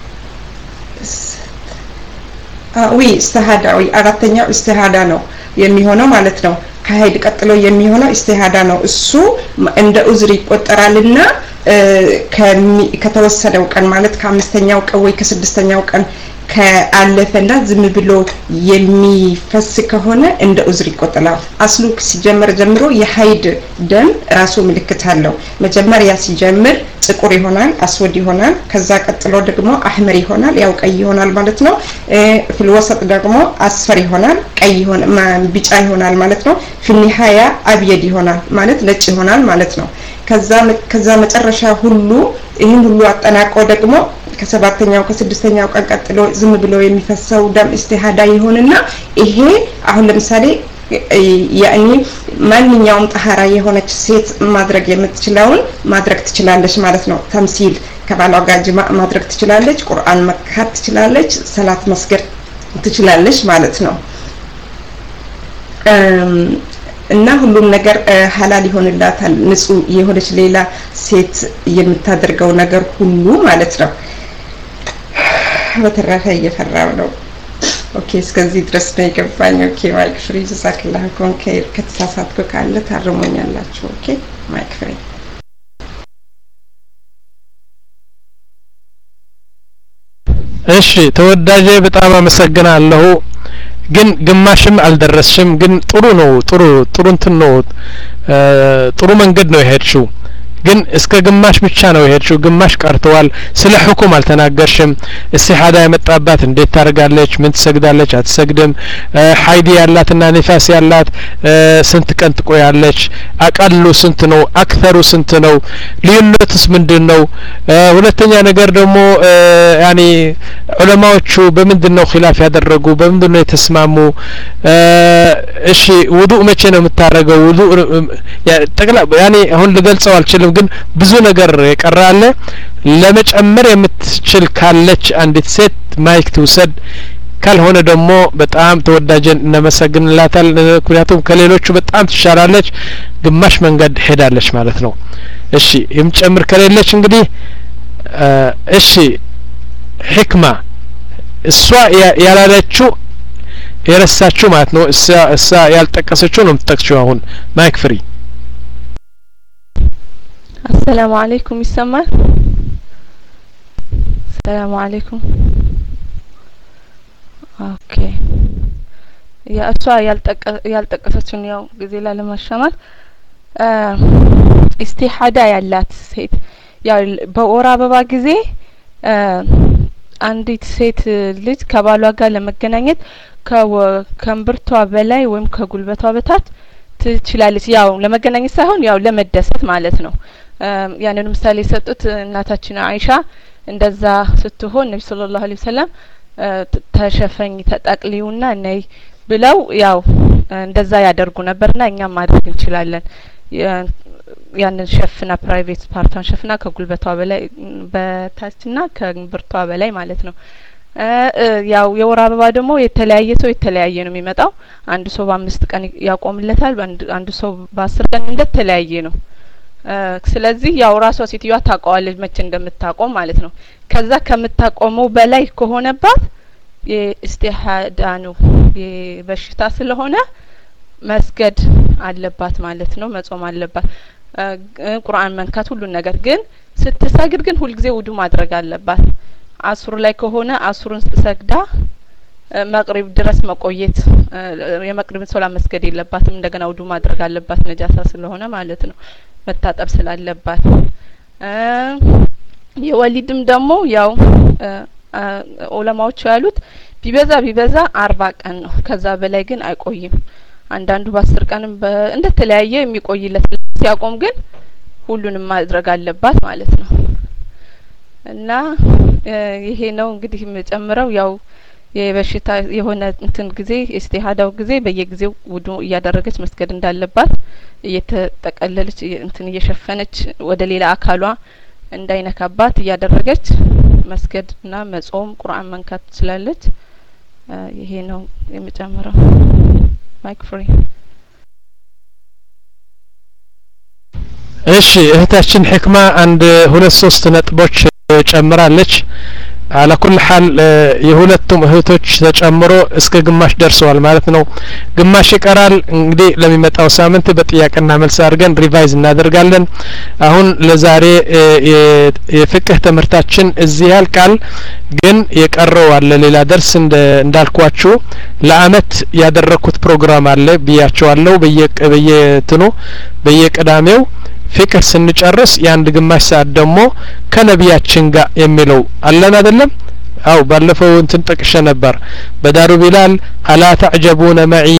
አዊ استهادا ወይ አራተኛው استهادا ነው የሚሆነው ማለት ነው ከሀይድ ቀጥሎ የሚሆነው استهادا ነው እሱ እንደ ኡዝር ይቆጠራልና ከተወሰነው ቀን ማለት ከአምስተኛው ቀን ወይ ከስድስተኛው ቀን ከአለፈና ዝም ብሎ የሚፈስ ከሆነ እንደ ኡዝር ይቆጠራል አስሉ ሲጀመር ጀምሮ የሀይድ ደም ራሱ ምልክት አለው መጀመሪያ ሲጀምር ጥቁር ይሆናል አስወድ ይሆናል ከዛ ቀጥሎ ደግሞ አህመር ይሆናል ያው ቀይ ይሆናል ማለት ነው ፍልወሰጥ ደግሞ አስፈር ይሆናል ቀይ ይሆናል ቢጫ ይሆናል ማለት ነው ፍኒሃያ አብየድ ይሆናል ማለት ነጭ ይሆናል ማለት ነው ከዛ ከዛ መጨረሻ ሁሉ ይሄን ሁሉ አጠናቆ ደግሞ ከሰባተኛው ከስድስተኛው ቀን ቀጥሎ ዝም ብሎ የሚፈሰው ደም استهادا ይሆንና ይሄ አሁን ለምሳሌ ያኒ ማንኛውም ጠሃራ የሆነች ሴት ማድረግ የምትችለውን ማድረግ ትችላለች ማለት ነው ተምሲል ከባሏ ጋር ጅማዕ ማድረግ ትችላለች ቁርአን መቅራት ትችላለች ሰላት መስገድ ትችላለች ማለት ነው እና ሁሉም ነገር ሐላል ይሆንላታል ንጹህ የሆነች ሌላ ሴት የምታደርገው ነገር ሁሉ ማለት ነው በተረፈ እየፈራው ነው ኦኬ እስከዚህ ድረስ ነው የገባኝ ኦኬ ማይክ ፍሪ ጀዛከላሁ ኮንከር ከተሳሳትኩ ካለ ታርሙኛላችሁ ኦኬ ማይክ ፍሪ እሺ ተወዳጄ በጣም አመሰግናለሁ ግን ግማሽም አልደረስሽም ግን ጥሩ ነው ጥሩ ጥሩ እንትን ነው ጥሩ መንገድ ነው የሄድሽው ግን እስከ ግማሽ ብቻ ነው የሄድሽው ግማሽ ቀርተዋል ስለ ሁኩም አልተናገርሽም استحاده የመጣባት እንዴት ታርጋለች ምን ትሰግዳለች አትሰግድም ሀይድ ያላትና ንፋስ ያላት ስንት ቀን ትቆያለች አቀሉ ስንት ነው አክተሩ ስንት ነው ልዩነቱስ ምንድነው ሁለተኛ ነገር ደግሞ ያኒ ዑለማዎቹ በምንድነው ኺላፍ ያደረጉ በምንድነው የተስማሙ እሺ ውዱእ መቼ ነው የምታረገው ውዱእ ያኒ አሁን ልገልጸው አልችልም ግን ብዙ ነገር ይቀራል ለመጨመር የምትችል ካለች አንዲት ሴት ማይክ ትውሰድ ካልሆነ ደግሞ በጣም ተወዳጀን እናመሰግንላታል ምክንያቱም ከሌሎቹ በጣም ትሻላለች ግማሽ መንገድ ሄዳለች ማለት ነው እሺ የምጨምር ከሌለች እንግዲህ እሺ ህክማ እሷ ያላለችው የረሳችው ማለት ነው እሷ እሷ ያልጠቀሰችው ነው የምትጠቅሰው አሁን ማይክ ፍሪ السلام عليكم يسمع السلام عليكم اوكي يا اسوا يالتق يالتقفتون ያው ጊዜ ላለማሻማል استحاده ያላት ሴት ያው በወር አበባ ጊዜ አንዲት ሴት ልጅ ከባሏ ጋር ለመገናኘት ከእምብርቷ በላይ ወይም ከጉልበቷ በታች ትችላለች ያው ለመገናኘት ሳይሆን ያው ለመደሰት ማለት ነው ያንን ምሳሌ ሰጡት እናታችን አይሻ እንደዛ ስትሆን ነብዩ ሰለላሁ ዐለይሂ ወሰለም ተሸፈኝ ተጠቅሊውና ነይ ብለው ያው እንደዛ ያደርጉ ነበርና እኛም ማድረግ እንችላለን ያንን ሸፍና ፕራይቬት ፓርቷን ሸፍና ከጉልበቷ በላይ በታችና ከእምብርቷ በላይ ማለት ነው ያው የወር አበባ ደግሞ የተለያየ ሰው የተለያየ ነው የሚመጣው አንድ ሰው በአምስት ቀን ያቆምለታል አንድ ሰው በአስር ቀን እንደተለያየ ነው ስለዚህ ያው ራሷ ሴትዮዋ ታውቀዋለች መቼ እንደምታቆም ማለት ነው ከዛ ከምታቆመው በላይ ከሆነባት የእስቲሃዳ ነው የበሽታ ስለሆነ መስገድ አለባት ማለት ነው መጾም አለባት ቁርአን መንካት ሁሉ ነገር ግን ስትሰግድ ግን ሁሉ ጊዜ ውዱ ማድረግ አለባት አስሩ ላይ ከሆነ አስሩን ሰግዳ መቅሪብ ድረስ መቆየት የመቅሪብን ሶላ መስገድ የለባትም እንደገና ውዱ ማድረግ አለባት ነጃሳ ስለሆነ ማለት ነው መታጠብ ስላለባት የወሊድም ደግሞ ያው ዑለማዎቹ ያሉት ቢበዛ ቢበዛ አርባ ቀን ነው ከዛ በላይ ግን አይቆይም አንዳንዱ በአስር ቀንም እንደተለያየ የሚቆይለት ሲያቆም ግን ሁሉንም ማድረግ አለባት ማለት ነው እና ይሄ ነው እንግዲህ መጨመረው ያው የበሽታ የሆነ እንትን ጊዜ ኢስቲሃዳው ጊዜ በየጊዜው ውዱ እያደረገች መስገድ እንዳለባት እየተጠቀለለች እንትን እየሸፈነች ወደ ሌላ አካሏ እንዳይነካባት እያደረገች መስገድና መጾም ቁርአን መንካት ትችላለች ይሄ ነው የመጨመረው ማይክ ፍሪ እሺ እህታችን ህክማ አንድ ሁለት ሶስት ነጥቦች ጨምራለች على كل حال የሁለቱም እህቶች ተጨምሮ እስከ ግማሽ ደርሰዋል ማለት ነው ግማሽ ይቀራል እንግዲህ ለሚመጣው ሳምንት በጥያቄና መልስ አድርገን ሪቫይዝ እናደርጋለን አሁን ለዛሬ የፍቅህ ትምህርታችን እዚህ ያልቃል ግን የቀረው አለ ሌላ ደርስ እንዳልኳችሁ ለአመት ያደረኩት ፕሮግራም አለ ብያቸዋለሁ በየበየትኑ በየቀዳሜው ፍቅህ ስንጨርስ ያንድ ግማሽ ሰዓት ደግሞ ከነቢያችን ጋር የሚለው አለን አይደለም አው ባለፈው እንትን ጠቅሼ ነበር በዳሩ ቢላል አላ ተዕጀቡነ መዒ